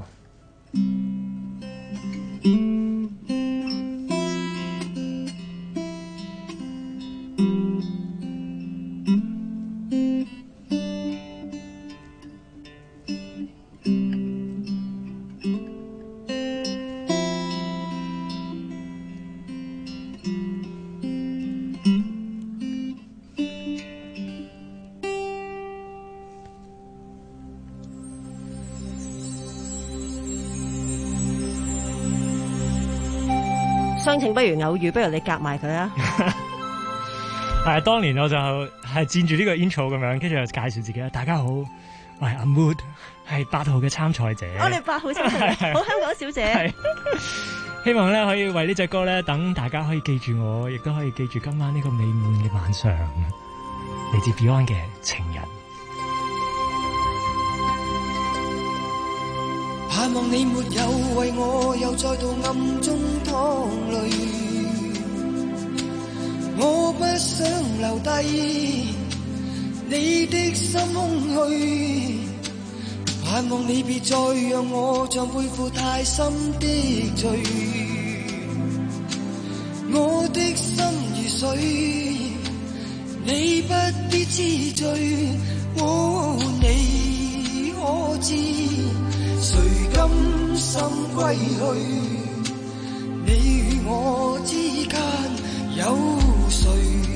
相情不如偶遇，不如你夾埋佢啊！ 係當年我就係佔住呢個 intro 咁樣，跟住就介紹自己啦。大家好，我係阿 Mood，係八號嘅參賽者。 我哋八號參賽者，好香港小姐。 希望咧可以為呢隻歌咧，等大家可以記住我，亦都可以記住今晚呢個美滿嘅晚上，嚟自 Beyond 嘅情人。 盼望你沒有為我又再度暗中淌淚，我不想留低你的心空虛，盼望你別再讓我像背負太深的罪，我的心如水，你不必知罪，哦，你可知誰甘心歸去？你與我之間有誰？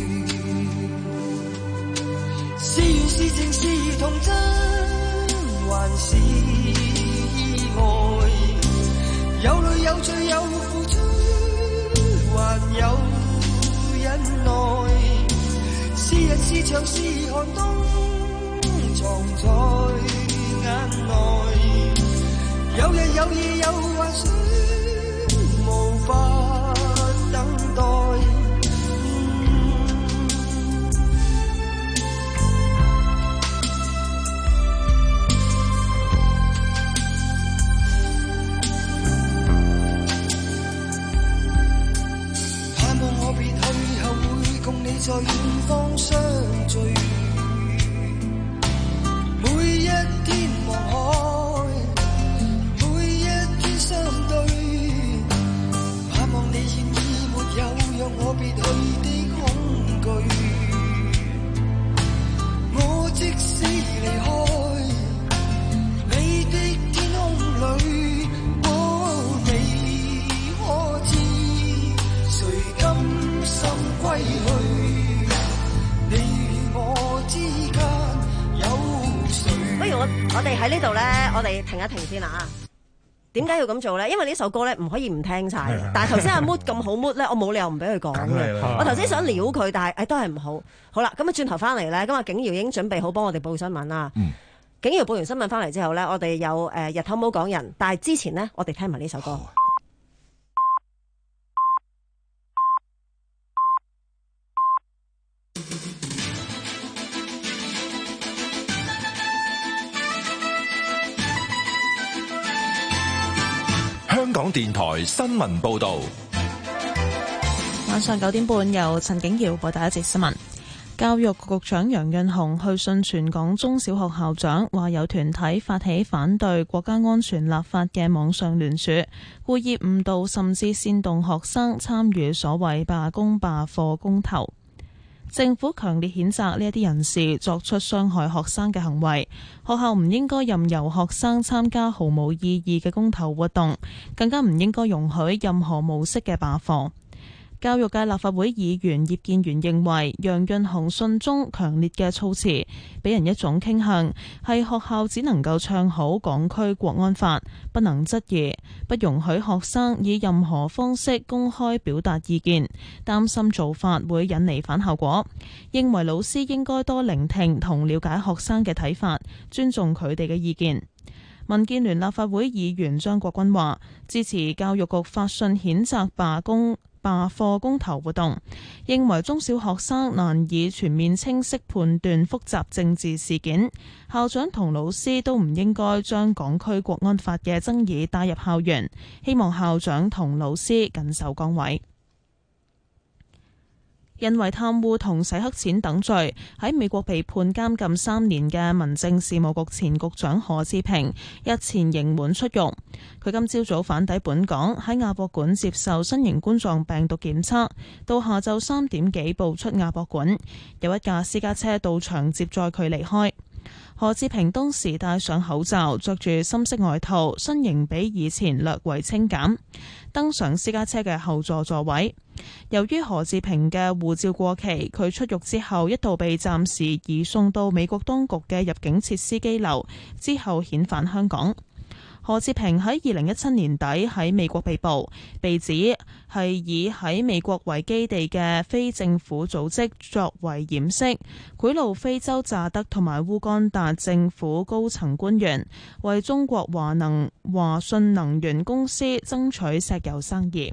是緣是情是童真，還是意外？有淚有罪有付出，還有忍耐。是人是牆是寒冬，藏在眼內。有日有夜有幻想，無法等待。盼望我別去後會共你在遠方相聚，每一天望海，每一天相對，盼望你現已沒有讓我別去的恐懼，我即使離開你的天空裏，哦，你可知誰甘心歸去，你與我之間有誰？ 不如我我哋喺呢度咧，我哋停一停先啦啊！點解要咁做咧？因為呢首歌咧唔可以唔聽晒嘅。但係頭先阿 Mood 咁好 Mood 咧，我冇理由唔俾佢講嘅。我頭先想撩佢，但係誒都係唔好。好啦，咁啊轉頭翻嚟咧，咁啊景瑤已經準備好幫我哋報新聞啦。 嗯、 景瑤報完新聞翻嚟之後咧，我哋有誒、呃、日頭冇講人，但係之前呢，我哋聽埋呢首歌。 香港電台新聞報導， 晚上九點半由陳景瑤報第一節新聞。教育局局長楊潤雄去信全港中小學校長，話有團體發起反對國家安全立法嘅網上聯署，故意誤導甚至煽動學生參與所謂罷工罷課公投。政府強烈譴責呢一啲人士作出傷害學生嘅行為，學校唔應該任由學生參加毫無意義嘅公投活動，更加唔應該容許任何模式嘅罷課。教育界立法會議員葉建源認為，楊潤雄信中強烈嘅措辭，俾人一種傾向，係學校只能夠唱好港區國安法，不能質疑，不容許學生以任何方式公開表達意見，擔心做法會引嚟反效果。認為老師應該多聆聽同了解學生嘅睇法，尊重佢哋嘅意見。民建聯立法會議員張國軍話，支持教育局發信譴責罷工罷課公投活動，認為中小學生難以全面清晰判斷複雜政治事件，校長同老師都唔應該將港區國安法嘅爭議帶入校園，希望校長同老師緊守崗位。因為貪污同洗黑錢等罪喺美國被判監禁三年嘅民政事務局前局長何志平日前刑滿出獄。佢今朝早返抵本港，喺亞博館接受新型冠狀病毒檢測，到下晝三點幾步出亞博館，有一架私家車到場接載佢離開。何志平當時戴上口罩，着住深色外套，身形比以前略為清減，登上私家車嘅後座座位。由於何志平嘅護照過期，佢出獄之後一度被暫時移送到美國當局嘅入境設施羈留，之後遣返香港。何志平喺二零一七年底喺美國被捕，被指係以喺美國為基地嘅非政府組織作為掩飾，賄賂非洲乍得同埋烏干達政府高層官員，為中國華能華信能源公司爭取石油生意。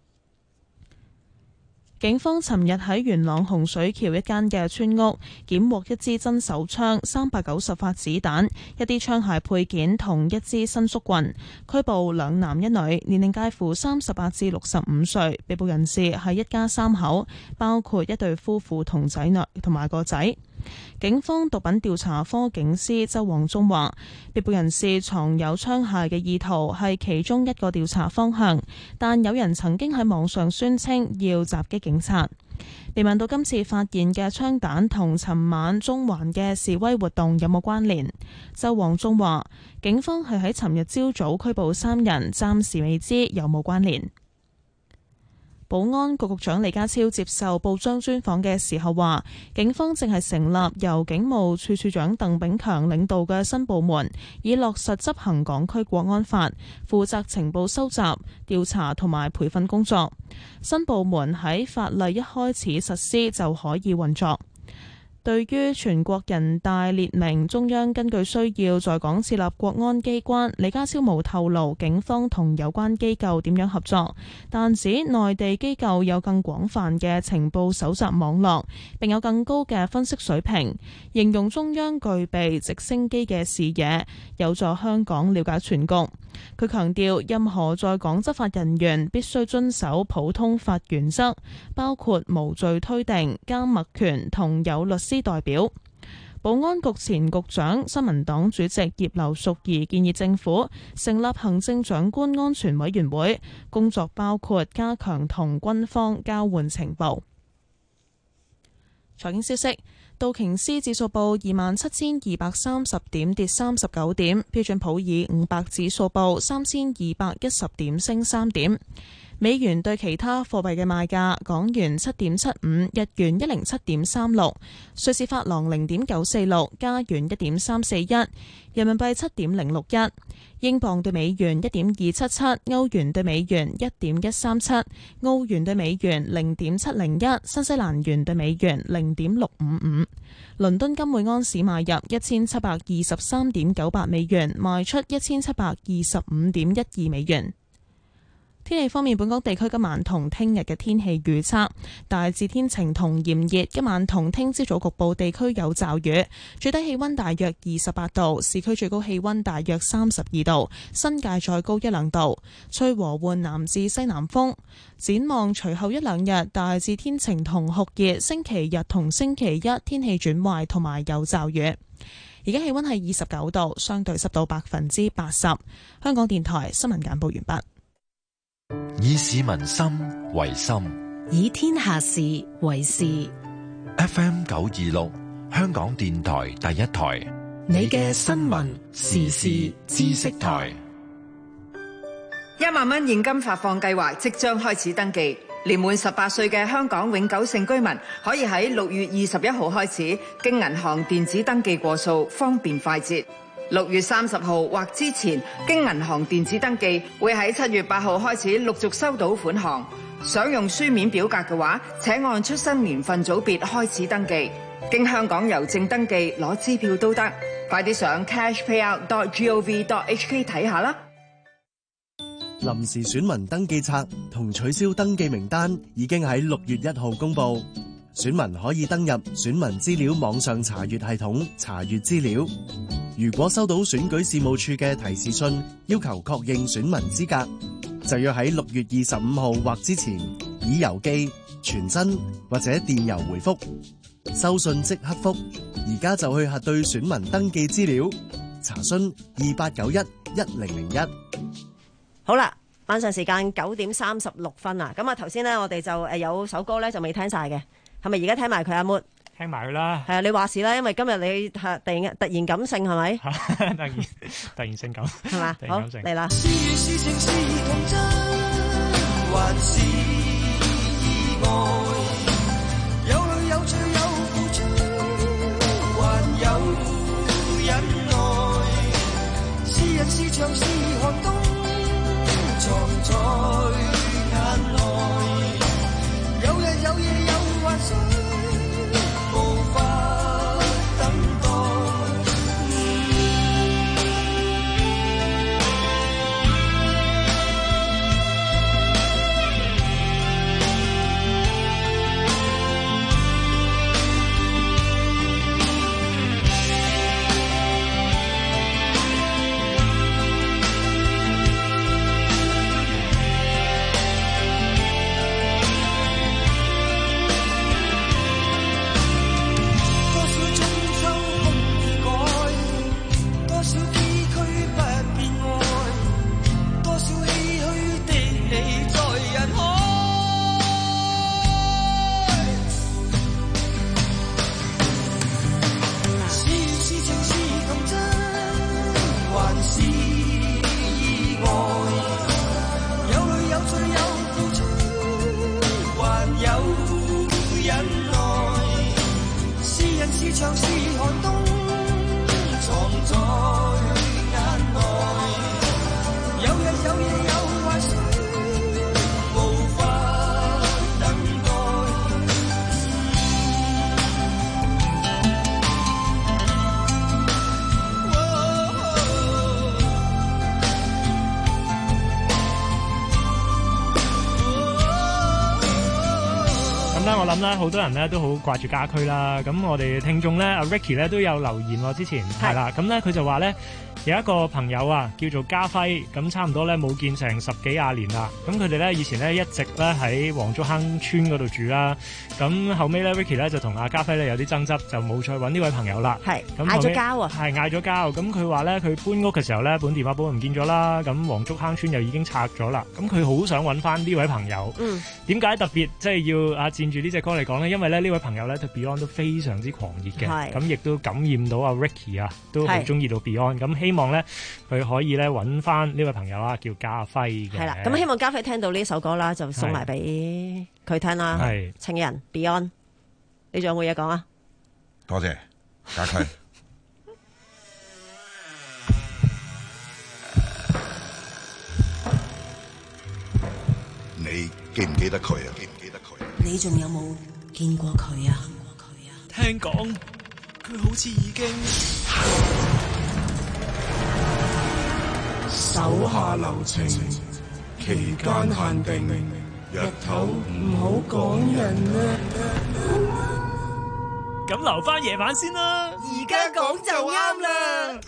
警方尋日喺元朗洪水橋一間嘅村屋檢獲一支真手槍、三百九十發子彈、一啲槍械配件同一支伸縮棍，拘捕兩男一女，年齡介乎三十八至六十五歲。被捕人士係一家三口，包括一對夫婦同仔女同埋個仔。警方毒品調查科警司周王忠話，被捕人士藏有槍械嘅意圖係其中一個調查方向，但有人曾經喺網上宣稱要襲擊警察。被問到今次發現嘅槍彈同尋晚中環嘅示威活動有冇關聯，周王忠話，警方係喺尋日朝早拘捕三人，暫時未知有冇關聯。保安局局長李家超接受報章專訪嘅時候話，警方正係成立由警務處處長鄧炳強領導嘅新部門，以落實執行港區國安法，負責情報收集、調查同埋培訓工作。新部門喺法例一開始實施就可以運作。 對於全國人大列明中央根據需要在港設立國安機關，李家超冇透露警方同有關機構點樣合作，但指內地機構有更廣泛嘅情報搜集網絡，並有更高嘅分析水平，形容中央具備直升機嘅視野，有助香港了解全局。佢強調，任何在港執法人員必須遵守普通法原則，包括無罪推定、緘默權同有律師代表。保安局前局長、新民黨主席葉劉淑儀建議政府成立行政長官安全委員會，工作包括加強同軍方交換情報。財經消息。道瓊斯指數報二萬七千二百三十點，跌三十九點。標準普爾五百指數報三千二百一十點，升三點。美元對其他貨幣嘅賣價：港元七點七五，日元一零七點三六，瑞士法郎零點九四六，加元一點三四一，人民幣七點零六一，英鎊對美元一點二七七，歐元對美元一點一三七，澳元對美元零點七零一，新西蘭元對美元零點六五五。倫敦金每安士買入一千七百二十三點九八美元，賣出一千七百二十五點一二美元。天氣方面，本港地區今晚同聽日嘅天氣預測大致天晴同炎熱，今晚同聽朝早局部地區有驟雨，最低氣溫大約二十八度，市區最高氣溫大約三十二度，新界再高一兩度，吹和緩南至西南風。展望隨後一兩日大致天晴同酷熱，星期日同星期一天氣轉壞同埋有驟雨。而家氣溫係二十九度，相對濕度百分之八十。香港電台新聞簡報完畢。 以市民心為心， 以天下事為事。 F M 九二六，香港電台第一台， 你嘅新聞時事知識台。 一萬蚊現金發放計劃即將開始登記，年滿十八歲嘅香港永久性居民可以喺六月二十一號開始經銀行電子登記過數，方便快捷。六月三十號或之前經銀行電子登記，會喺七月八號開始陸續收到款項。想用書面表格嘅話，請按出生年份組別開始登記。經香港郵政登記攞支票都得，快啲上 cashpayout dot gov dot hk 睇下啦。 臨時選民登記冊同取消登記名單已經喺六月一號公佈，選民可以登入選民資料網上查閱系統查閱資料。如果收到選舉事務處嘅提示信，要求確認選民資格，就要喺六月二十五號或之前以郵寄、傳真或者電郵回覆。收信即刻覆，而家就去核對選民登記資料。查詢二八九一一零零一。 好啦，晚上時間九點三十六分啊！咁啊，頭先呢，我哋就誒有首歌咧就未聽晒嘅，係咪而家聽埋佢阿 Mood？ 聽埋佢啦， 係啊，你話事啦，因為今日你突然突然感性係咪？ 突然突然性感係嘛？好嚟啦！ 是與是情是童真，還是意外？有淚有罪有付出，還有忍耐。是人是牆是寒冬，藏在眼內。有日有夜有幻想。 咧，我諗咧，好多人咧都好掛住家駒啦。咁我哋聽眾咧，阿 Ricky 咧都有留言喎，之前係啦。咁咧佢就話咧。有一個朋友啊，叫做家輝，咁差唔多咧冇見成十幾廿年啦。咁佢哋咧以前咧一直咧喺黃竹坑村嗰度住啦。咁後尾咧 Ricky 咧就同阿家輝咧有啲爭執，就冇再揾呢位朋友啦。 係咁嗌咗交啊！ 係嗌咗交。咁佢話咧佢搬屋嘅時候咧，本電話簿唔見咗啦。咁黃竹坑村又已經拆咗啦。咁佢好想揾翻呢位朋友。嗯。點解特別即係要啊佔住呢隻歌嚟講咧？因為咧呢位朋友咧對 Beyond 都非常之狂熱嘅。係。咁亦都感染到阿 Ricky 啊，都好中意到 Beyond。咁希望咧佢可以咧揾翻呢位朋友啊，叫家輝嘅。係啦，咁希望家輝聽到呢首歌啦，就送埋俾佢聽啦。係情人 Beyond， 你仲有冇嘢講啊？ 多謝家輝。你記唔記得佢啊？記唔記得佢？ 你仲有冇見過佢啊？ 聽講佢好似已經手下留情，期間限定，日頭唔好講人啊！ 咁留翻夜晚先啦， 而家講就啱啦。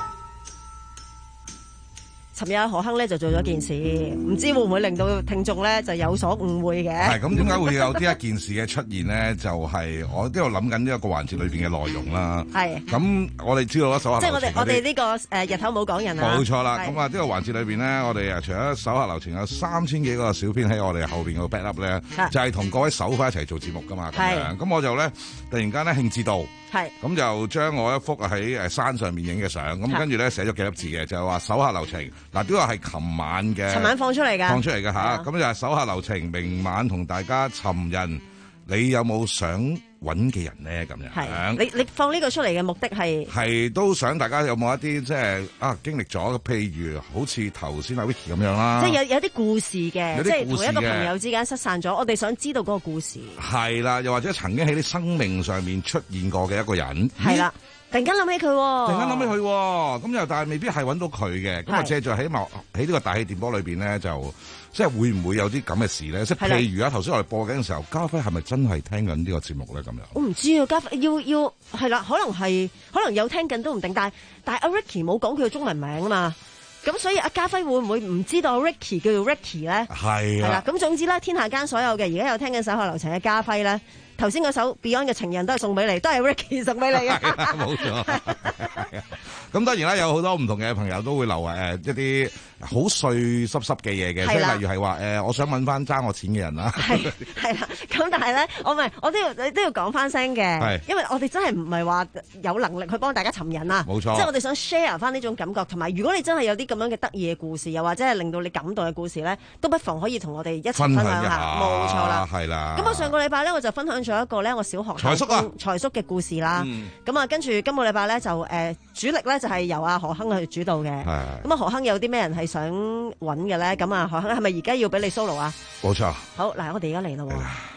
尋日何亨咧就做咗件事，唔知會唔會令到聽眾咧就有所誤會嘅。 係咁，點解會有呢一件事嘅出現咧？就係、是、我都有諗緊呢一個環節裏邊嘅內容啦。係。咁我哋知道啦，手下即係我哋我哋呢個誒日頭冇講人啊。 冇錯啦。咁啊呢個環節裏邊咧，我哋啊除咗手下留情有三千幾個小編喺我哋後邊個 back up 咧，就係同各位手花一齊做節目噶嘛。咁樣。咁我就咧突然間咧興致到。係，咁就將我一幅喺誒山上面影嘅相，咁跟住咧寫咗幾粒字嘅，就係話手下留情。嗱，呢個係琴晚嘅， 琴晚放出嚟㗎， 放出嚟嘅吓，咁就係手下留情，明晚同大家尋人，你有冇想揾嘅人咧？咁樣， 係，你你放呢個出嚟嘅目的係係都想大家有冇一啲即係啊經歷咗，譬如好似頭先阿 Vicky 咁樣啦， 即係有有啲故事嘅，即係同一個朋友之間失散咗，我哋想知道嗰個故事。係啦，又或者曾經喺你生命上面出現過嘅一個人。 係啦。突然間諗起佢， 突然間諗起佢，咁又但係未必係揾到佢嘅，咁啊借助喺某喺呢個大氣電波裏邊咧，就即係會唔會有啲咁嘅事咧？即係譬如啊，頭先我哋播緊嘅時候，家輝係咪真係聽緊呢個節目咧？咁樣我唔知啊，家輝要要係啦，可能係可能有聽緊都唔定，但係但係阿 Ricky 冇講佢嘅中文名啊嘛，咁所以阿家輝會唔會唔知道 Ricky 叫做 Ricky 咧？係啦，咁總之咧，天下間所有嘅而家有聽緊手下留情嘅家輝咧。頭先嗰首 Beyond 嘅情人都係送俾你，都係 Ricky 送俾你嘅。 冇錯。咁當然啦，有好多唔同嘅朋友都會留誒一啲好碎濕濕嘅嘢嘅，即係例如係話誒，我想問翻爭我錢嘅人啦。係係啦，咁但係咧，我唔係，我都要都要講翻聲嘅，因為我哋真係唔係話有能力去幫大家尋人啊。冇錯。即係我哋想 share 翻呢種感覺，同埋如果你真係有啲咁樣嘅得意嘅故事，又或者係令到你感動嘅故事咧，都不妨可以同我哋一齊分享下。冇錯啦，係啦。咁我上個禮拜咧，我就分享咗一個咧，我小學財叔啊，財叔嘅故事啦。咁啊，跟住今個禮拜咧就誒主力咧就係由阿何亨去主導嘅。咁啊，何亨有啲咩人係想揾嘅咧？咁啊，何亨係咪而家要俾你 solo 啊？ 冇錯。 好，嗱，我哋而家嚟啦。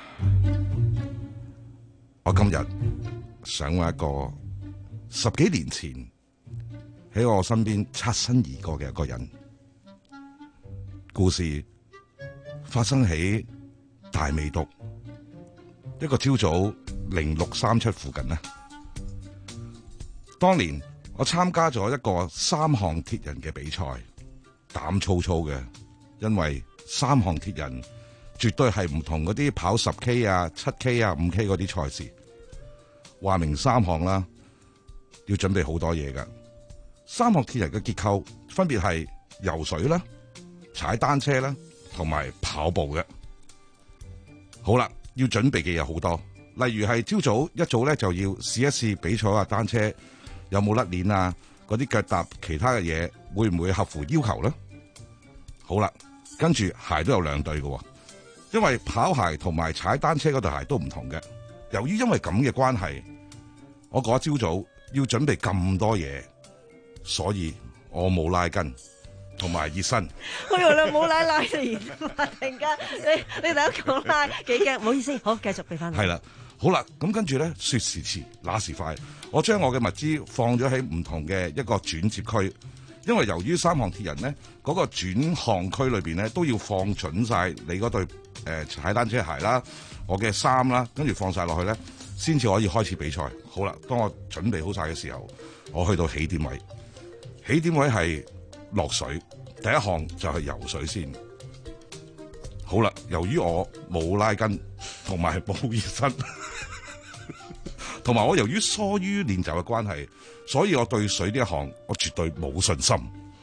我今日想揾一個十幾年前喺我身邊擦身而過嘅一個人，故事發生喺大美督一個朝早零六三七附近呢。當年我參加咗一個三項鐵人嘅比賽，膽粗粗嘅，因為三項鐵人絕對係唔同嗰啲跑十 K 啊、七 K 啊、五 K 嗰啲賽事。話明三項啦，要準備好多嘢噶。三項鐵人嘅結構分別係游水啦、踩單車啦，同埋跑步嘅。好啦，要準備嘅嘢好多，例如係朝早一早咧就要試一試比賽下單車有冇甩鏈啊，嗰啲腳踏其他嘅嘢會唔會合乎要求咧？好啦，跟住鞋都有兩對嘅，因為跑鞋同埋踩單車嗰對鞋都唔同嘅。由於因為咁嘅關係，我嗰朝早要準備咁多嘢，所以我冇拉筋同埋熱身。 我以為你冇拉拉就熱身，突然間你你第一講拉幾驚，唔好意思，好繼續俾翻你。係啦，好啦，咁跟住咧，說時遲那時快，我將我嘅物資放咗喺唔同嘅一個轉接區， 因為由於三項鐵人咧嗰、個轉項區裏邊咧都要放準晒你嗰對誒、呃、踩單車鞋啦，我嘅衫啦，跟住放晒落去咧，先至可以開始比賽。好啦，當我準備好晒嘅時候，我去到起點位，起點位係落水，第一項就係游水先。好啦，由於我冇拉筋，同埋冇熱身，同埋我由於疏於練習嘅關係，所以我對水呢一項我絕對冇信心。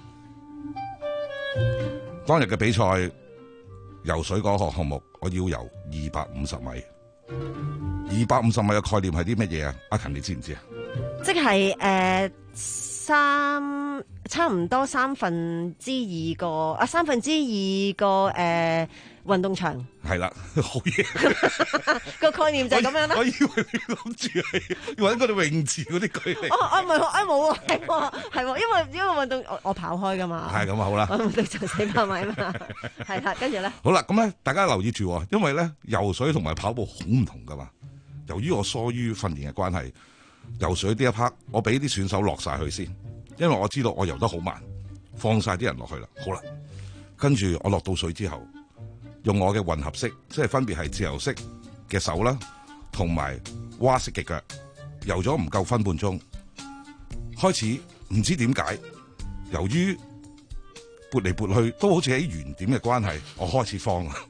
當日嘅比賽游水嗰個項目，我要游二百五十米。二百五十米嘅概念係啲乜嘢啊？阿勤你知唔知啊？ 即係誒、呃、三差唔多三分之二個啊，三分之二個誒、呃、運動場。 係啦，好嘢。 個概念就係咁樣啦。 我以為你諗住係揾嗰啲泳池嗰啲距離。 哦哦，唔係，啊冇喎，係喎，係喎，因為因為運動我我跑開噶嘛。 係咁啊，好啦。 我運動場四百米嘛，係啦，跟住咧。 好啦，咁咧大家留意住喎，因為咧游水同埋跑步好唔同噶嘛。由於我疏於訓練嘅關係，游水呢一 part 我俾啲選手落晒去先，因為我知道我游得好慢，放晒啲人落去啦。好啦，跟住我落到水之後，用我嘅混合式，即係分別係自由式嘅手啦，同埋蛙式嘅腳，游咗唔夠分半鐘，開始唔知點解，由於撥嚟撥去都好似喺原點嘅關係，我開始慌啊！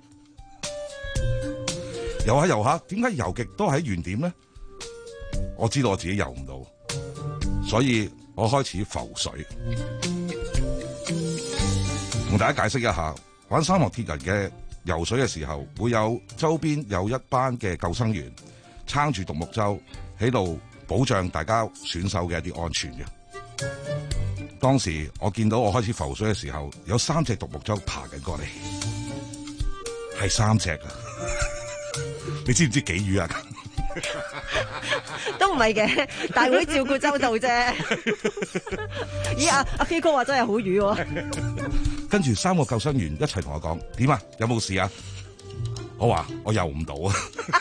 游下游下，點解游極都喺原點咧？我知道我自己游唔到，所以我開始浮水。同大家解釋一下，玩三項鐵人嘅游水嘅時候，會有周邊有一班嘅救生員撐住獨木舟喺度保障大家選手嘅一啲安全嘅。當時我見到我開始浮水嘅時候，有三隻獨木舟爬緊過嚟，係三隻啊！你知唔知幾魚啊？ 都唔係嘅，大會照顧周到啫。咦啊！阿 K 哥話真係好魚喎。 跟住三個救生員一齊同我講：點啊？有冇事啊？我話我游唔到啊。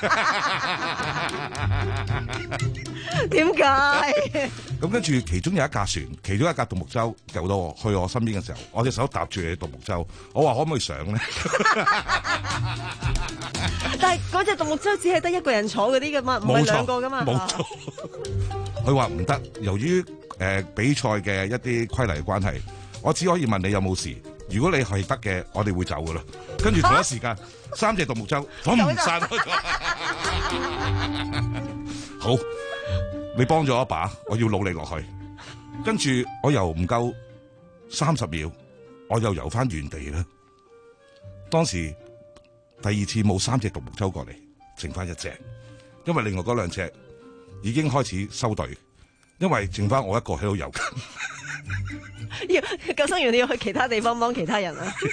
點解？ 咁跟住其中有一架船，其中一架獨木舟游到我去我身邊嘅時候，我隻手搭住你獨木舟，我話可唔可以上咧？ 但係嗰隻獨木舟只係得一個人坐嗰啲噶嘛，唔係兩個噶嘛。 冇錯。佢話唔得，由於誒、呃、比賽嘅一啲規例嘅關係，我只可以問你有冇事。如果你係得嘅，我哋會走噶啦。跟住同一時間，啊、三隻獨木舟都唔散開咗。好，你幫咗一把，我要努力落去。跟住我游唔夠三十秒，我又游翻原地啦。當時第二次冇三隻獨木舟過嚟，剩翻一隻，因為另外嗰兩隻已經開始收隊，因為剩翻我一個喺度游緊。 要救生員你要去其他地方幫其他人啊！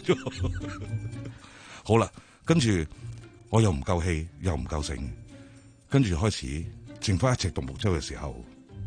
好啦，跟住我又唔夠氣，又唔夠醒，跟住開始剩翻一隻獨木舟嘅時候，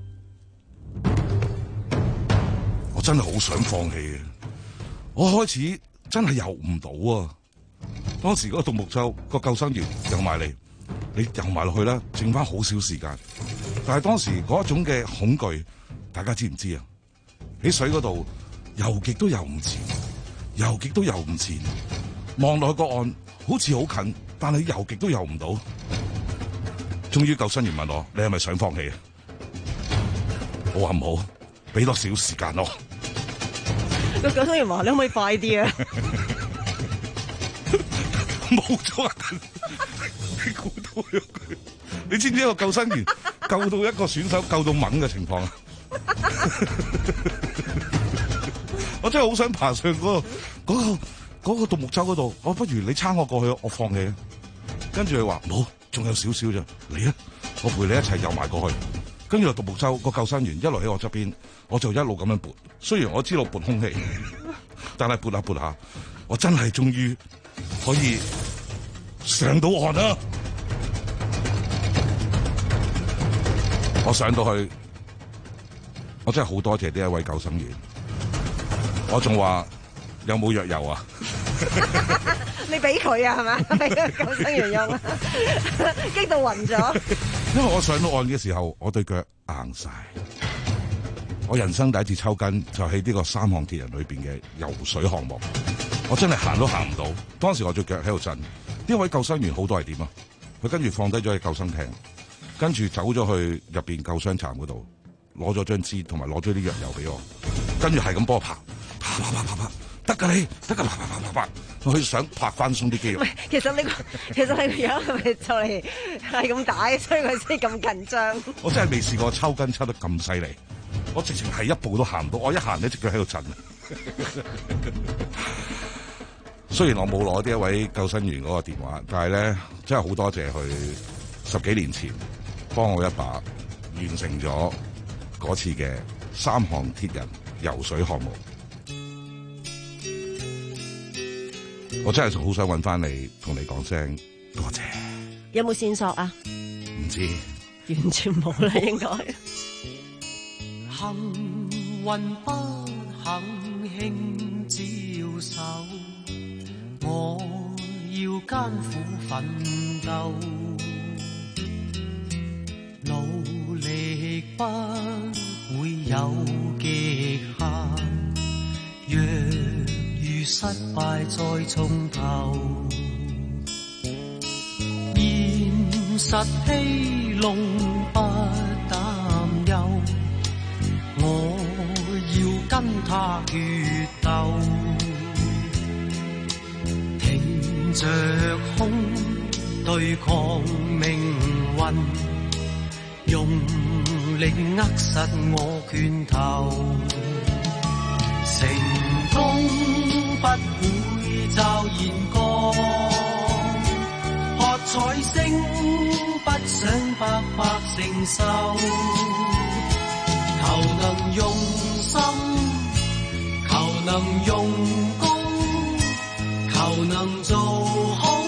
我真係好想放棄嘅。我開始真係游唔到啊！當時嗰個獨木舟個救生員游埋嚟，你游埋落去啦，剩翻好少時間。但係當時嗰種嘅恐懼，大家知唔知啊？喺水嗰度游極都游唔前，游極都游唔前，望落去個岸好似好近，但係游極都游唔到。終於救生員問我：你係咪想放棄啊？我話唔好，俾多少時間我。 個救生員話：你可唔可以快啲啊？ 冇錯啊！你估到咗佢？你知唔知一個救生員救到一個選手救到猛嘅情況啊？我真係好想爬上嗰、嗰個嗰、嗰個嗰個獨木舟嗰度，我不如你撐我過去，我放棄。跟住佢話冇，仲有少少咋，嚟啊！我陪你一齊游埋過去。跟住個獨木舟個救生員一路喺我側邊，我就一路咁樣撥。雖然我知道撥空氣，但係撥下撥下，我真係終於可以上到岸啦！我上到去。我真係好多謝呢一位救生員，我仲話有冇藥油啊？ 你俾佢啊，係嘛？俾個救生員用啊，激到暈咗。 因為我上到岸嘅時候，我對腳硬晒， 我人生第一次抽筋就喺呢個三項鐵人裏邊嘅游水項目，我真係行都行唔到。當時我隻腳喺度震，呢位救生員好多係點啊？佢跟住放低咗喺救生艇，跟住走咗去入邊救傷站嗰度，攞咗張紙同埋攞咗啲藥油俾我，跟住係咁幫我拍，啪啪啪啪啪，得㗎你，得㗎，啪啪啪啪啪，佢想拍翻鬆啲肌肉。 喂，其實你個其實你個樣係咪就嚟係咁打，所以佢先咁緊張？ 我真係未試過抽筋抽得咁犀利，我直情係一步都行唔到，我一行呢隻腳喺度震。雖然我冇攞呢一位救生員嗰個電話，但係咧真係好多謝佢十幾年前幫我一把，完成咗嗰次嘅三項鐵人游水項目。我真係好想揾翻你，同你講聲多謝。 有冇線索啊？ 唔知， 完全冇啦，應該。 幸運不肯輕招手，我要艱苦奮鬥，努力不會有極限，若遇失敗再從頭，現實欺弄不擔憂，我要跟他決鬥，挺着胸對抗命運，用力握實我拳頭，成功不會驟然降，喝彩聲不想白白承受，求能用心，求能用功，求能做好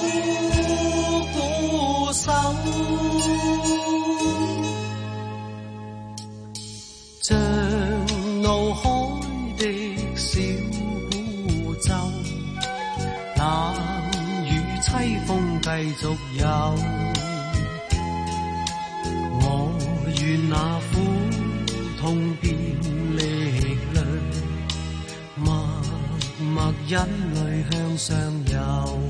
鼓手，像怒海的小孤舟，冷雨凄風繼續有，我願那苦痛變力量，默默忍淚向上游。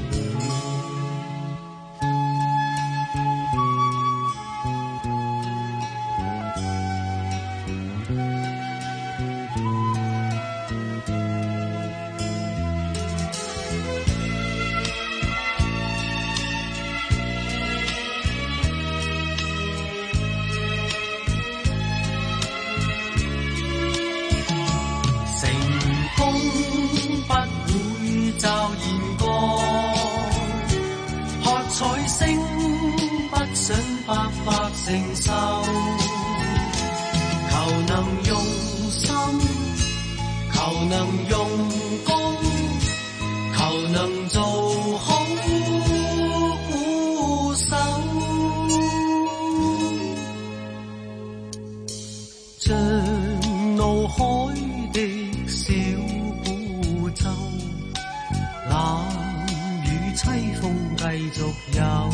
承受，求能用心，求能用功，求能做好鼓手，像怒海的小孤舟，冷雨凄風繼續有。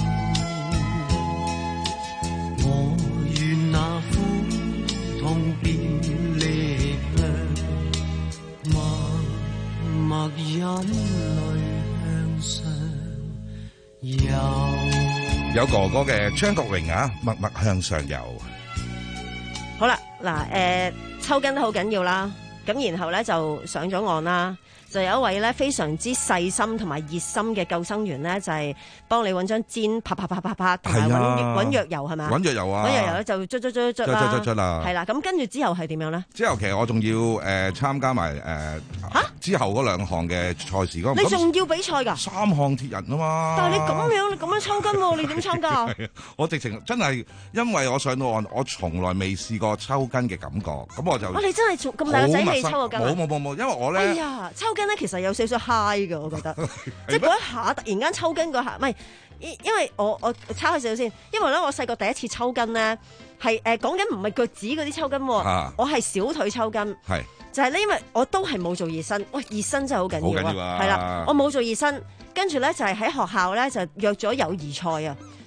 有哥哥嘅張國榮啊，默默向上游。 好啦，嗱，誒，抽筋都好緊要啦，咁然後咧就上咗岸啦。就有一位咧非常之細心同埋熱心嘅救生員咧，就係、是、幫你揾張氈拍拍拍拍拍，同埋揾揾藥油係咪？ 揾藥油啊！ 揾藥油咧就捽捽捽捽啦， 捽捽捽啦， 係啦。咁跟住之後係點樣咧？ 之後其實我仲要誒、呃、參加埋誒、呃啊、之後嗰兩項嘅賽事嗰。 你仲要比賽㗎？ 三項鐵人啊嘛！ 但係你咁樣你咁樣抽筋喎，你點參加？ 我直情真係因為我上到岸，我從來未試過抽筋嘅感覺，咁我就。 哇、啊！你真係咁大個仔未抽過筋？ 冇冇冇冇，因為我咧。 哎呀，抽筋咧其實有少少 high 嘅，我覺得，即係嗰一下突然間抽筋嗰下，唔係，因因為我我叉開少少先，因為咧我細個第一次抽筋咧，係誒講緊唔係腳趾嗰啲抽筋，啊、我係小腿抽筋，係就係咧，因為我都係冇做熱身，喂，熱身真係好緊要啊，係啦，我冇做熱身，跟住咧就係喺學校咧就約咗友誼賽啊。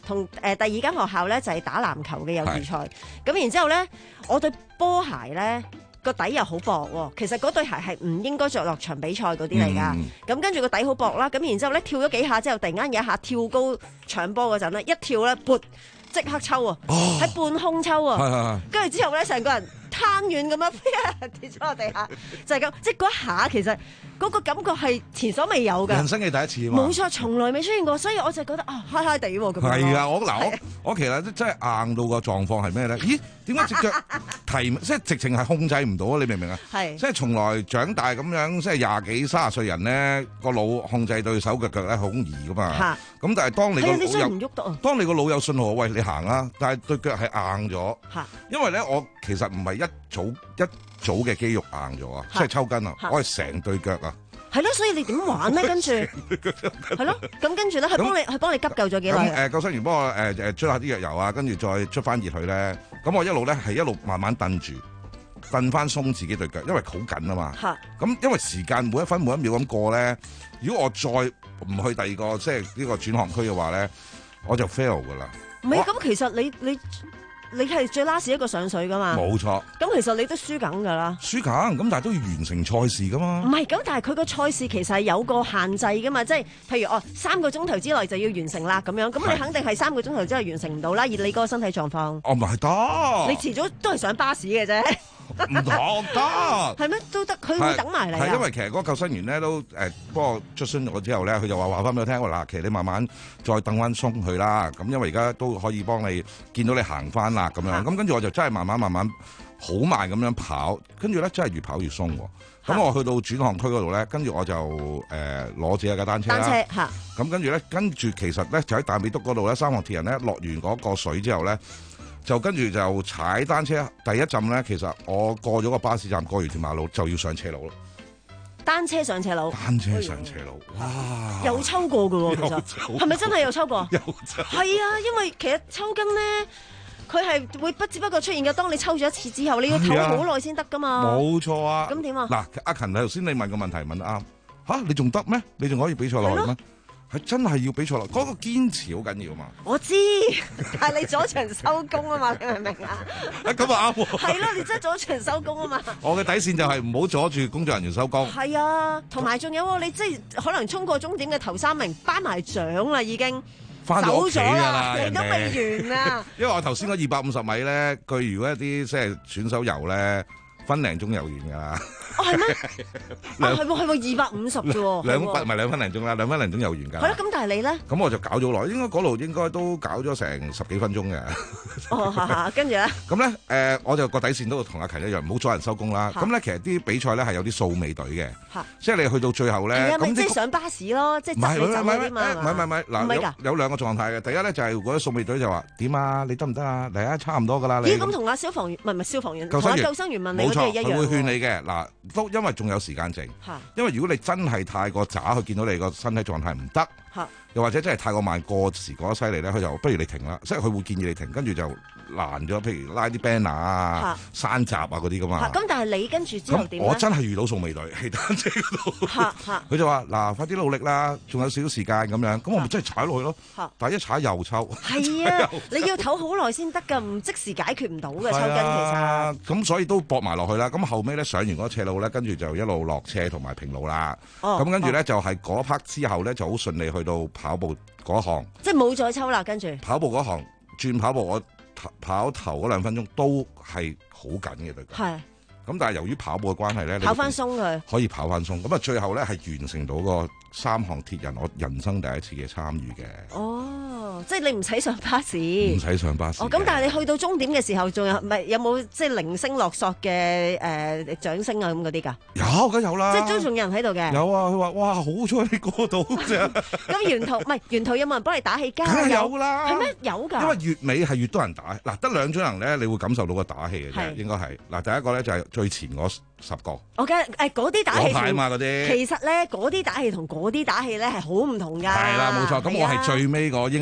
同誒第二間學校咧就係打籃球嘅友誼賽。咁然之後咧，我對波鞋咧個底又好薄喎。其實嗰對鞋係唔應該着落場比賽嗰啲嚟㗎。咁跟住個底好薄啦。咁然之後咧跳咗幾下之後，突然間有一下跳高搶波嗰陣咧，一跳咧撥即刻抽啊！喺、哦、半空抽啊！跟住之後咧，成個人攤軟咁樣跌咗落地下，就係、是、咁。即係嗰一下，其實嗰個感覺係前所未有嘅， 人生嘅第一次嘛。 冇錯，從來未出現過，所以我就覺得啊，嗨嗨地喎咁樣。 係啊，我嗱我我其實真係硬到個狀況係咩咧？咦？點解隻腳提即係直情係控制唔到啊？你明唔明啊？係即係從來長大咁樣，即係廿幾卅歲人咧，個腦控制對手腳腳咧好易噶嘛。咁但係當你個腦有， 唔喐得當你個腦有信號，喂你行啦，但係對腳係硬咗。因為咧，我其實唔係一組一組嘅肌肉硬咗啊，即係抽筋啊，我係成對腳啊。 係咯，所以你點玩咧？跟住係咯，咁跟住咧，佢幫你佢幫你急救咗幾耐？ 咁誒，救生員幫我誒誒捽下啲藥油啊，跟住再捽翻熱佢咧。咁我一路咧係一路慢慢蹬住，蹬翻鬆自己對腳，因為好緊啊嘛。咁因為時間每一分每一秒咁過咧，如果我再唔去第二個即係呢個轉行區嘅話咧，我就 fail 噶啦。 唔係，咁其實你你。你係最 last 一個上水噶嘛？ 冇錯。 咁其實你都輸緊噶啦。 輸緊，咁但係都要完成賽事噶嘛？ 唔係，咁但係佢個賽事其實係有個限制噶嘛，即係譬如哦三個鐘頭之內就要完成啦咁樣，咁你肯定係三個鐘頭之內完成唔到啦，以你嗰個身體狀況。 哦，唔係得。 你遲早都係上巴士嘅啫。 唔得得。 係咩？都得，佢會等埋你。 係因為其實嗰個救生員咧都誒幫我捽詢咗之後咧，佢就話話翻俾我聽，嗱，其實你慢慢再等翻鬆佢啦。咁因為而家都可以幫你見到你行翻啦咁樣。咁跟住我就真係慢慢慢慢好慢咁樣跑，跟住咧真係越跑越鬆喎。咁我去到轉項區嗰度咧，跟住我就誒攞自己架單車啦。單車嚇。咁跟住咧，跟住其實咧就喺大美督嗰度咧，三項鐵人咧落完嗰個水之後咧，就跟住就踩單車第一陣咧，其實我過咗個巴士站，過完條馬路就要上斜路咯。 單車上斜路。 單車上斜路，哇！ 有抽過㗎喎，其實係咪真係有抽過？ 有抽。係啊，因為其實抽筋咧，佢係會不知不覺出現嘅。當你抽咗一次之後，你要唞好耐先得㗎嘛。 冇錯啊。 咁點啊？ 嗱，阿勤頭先你問個問題問得啱嚇，你仲得咩？你仲可以比賽落去咩？係真係要比賽落，嗰、那個堅持好緊要嘛！ 我知，但係你阻場收工啊嘛，你明唔明啊？ 咁啊啱喎！ 係咯，你真係阻場收工啊嘛！ 我嘅底線就係唔好阻住工作人員收工。 係啊，同埋仲有你即係可能衝過終點嘅頭三名，頒埋獎啦已經。 翻到屋企㗎啦， 你都未完啊！ 因為我頭先嗰二百五十米咧，據如果一啲即係選手游咧，分零鐘游完㗎啦。 哦，係咩？啊，係喎，係喎，二百五十啫喎。 兩分唔係兩分零鐘啦，兩分零鐘游完㗎。 係咯，咁但係你咧？ 咁我就搞咗耐，應該嗰度應該都搞咗成十幾分鐘嘅。 哦，嚇嚇，跟住咧？ 咁咧，誒，我就個底線都同阿勤一樣，唔好阻人收工啦。咁咧，其實啲比賽咧係有啲掃尾隊嘅，即係你去到最後咧， 咁即係上巴士咯，即係執你走嗰啲嘛。 唔係唔係唔係，嗱有有兩個狀態嘅。第一咧就係嗰啲掃尾隊就話點啊？你得唔得啊？嚟啊，差唔多㗎啦。 咦？咁同阿消防員唔係唔係消防員，同阿救生員問你嗰啲係一樣。冇錯，佢會勸你嘅。嗱，都因為仲有時間剩，因為如果你真係太過渣，佢見到你個身體狀態唔得，又或者真係太過慢，過時過得犀利咧，佢就不如你停啦，即係佢會建議你停，跟住就攔咗，譬如拉啲 banner 啊、山閘啊嗰啲噶嘛。 咁但係你跟住之後點咧？ 我真係遇到掃尾隊喺單車嗰度，佢就話：嗱，快啲努力啦，仲有少少時間咁樣。咁我咪真係踩落去咯。但係一踩又抽。 係啊，你要唞好耐先得㗎，唔即時解決唔到嘅抽筋其實。 咁所以都搏埋落去啦。咁後尾咧上完嗰個斜路咧，跟住就一路落斜同埋平路啦。咁跟住咧就係嗰 part 之後咧就好順利去到跑步嗰行。 即係冇再抽啦，跟住。跑步嗰行轉跑步，我跑頭嗰兩分鐘都係好緊嘅對腳。係。咁但係由於跑步嘅關係咧， 跑翻鬆佢。 可以跑翻鬆。咁啊，最後咧係完成到個三項鐵人，我人生第一次嘅參與嘅。 哦，即係你唔使上巴士。唔使上巴士。 哦，咁但係你去到終點嘅時候，仲有咪有冇即係零星落索嘅誒掌聲啊咁嗰啲㗎？ 有，梗有啦。 即係都仲有人喺度嘅。 有啊，佢話：哇，好彩你過到啫。 咁沿途唔係沿途有冇人幫你打氣加油？ 梗係有啦。 係咩？有㗎。 因為越尾係越多人打，嗱得兩種人咧，你會感受到個打氣嘅啫，應該係嗱第一個咧就係最前嗰十個。我嘅誒嗰啲打氣同嘛啲， 其實咧嗰啲打氣同嗰啲打氣咧係好唔同㗎。 係啦，冇錯。咁我係最尾個，應該係最尾嗰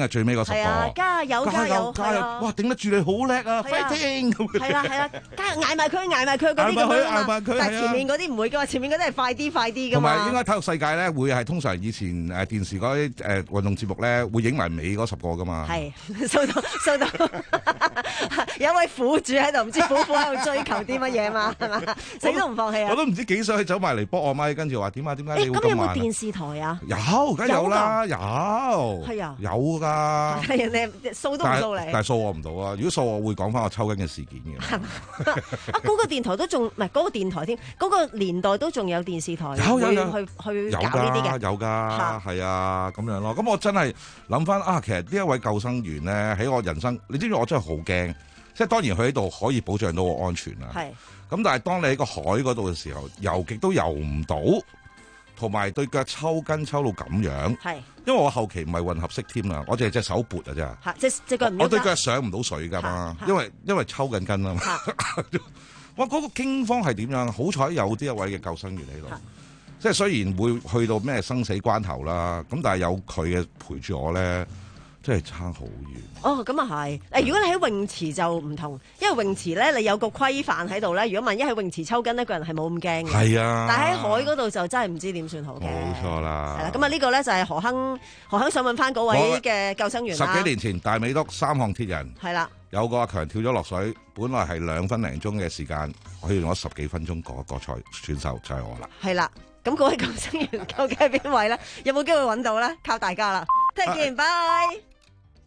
十個。 係啊，加油加油加油！哇，頂得住你好叻啊 ，fighting 咁。 係啦係啦，加油嗌埋佢嗌埋佢嗰啲咁樣啊嘛。但係前面嗰啲唔會噶嘛，前面嗰啲係快啲快啲噶同嘛。 埋應該體育世界咧，會係通常以前誒電視嗰啲誒運動節目咧，會影埋尾嗰十個噶嘛。 係收到收到，有位苦主喺度，唔知苦苦喺度追求啲乜嘢嘛，係嘛？死都唔放棄啊！ 我都唔知幾歲走埋嚟幫我咪，跟住話點啊點解你會咁有冇咁慢？ 電視台啊？ 有，梗有啦，有。 係啊， 有㗎。 係人哋掃都唔掃你。 但係掃我唔到啊！如果掃我會講翻我抽筋嘅事件嘅。 啊，嗰個電台都仲唔係嗰個電台添，嗰個年代都仲有電視台有有有去去有搞呢啲嘅。 有㗎，係啊，咁樣咯。咁我真係諗翻啊，其實呢一位救生員咧，喺我人生，你知唔知我真係好驚？即係當然佢喺度可以保障到我安全啦。係。咁但係當你喺個海嗰度嘅時候，游極都游唔到，同埋對腳抽筋抽到咁樣。係。因為我後期唔係混合式添啦，我淨係隻手撥啊啫。 嚇！隻隻腳唔我對腳上唔到水㗎嘛，因為因為抽緊筋啊嘛。哇！嗰個驚慌係點樣？好彩有呢一位嘅救生員喺度，即係雖然會去到咩生死關頭啦，咁但係有佢嘅陪住我咧。真係差好遠。 哦，咁啊係。誒，如果你喺泳池就唔同，因為泳池咧你有個規範喺度咧。如果萬一喺泳池抽筋呢個人係冇咁驚嘅。 係啊。 但係喺海嗰度就真係唔知點算好嘅。 冇錯啦。 係啦，咁啊呢個咧就係何亨何亨想問翻嗰位嘅救生員啦。 十幾年前大美督三項鐵人。 係啦。有個阿強跳咗落水，本來係兩分零鐘嘅時間，我用咗十幾分鐘過一個賽選手就係我啦。 係啦。咁嗰位救生員究竟係邊位咧？有冇機會揾到咧？靠大家啦！聽日見，拜。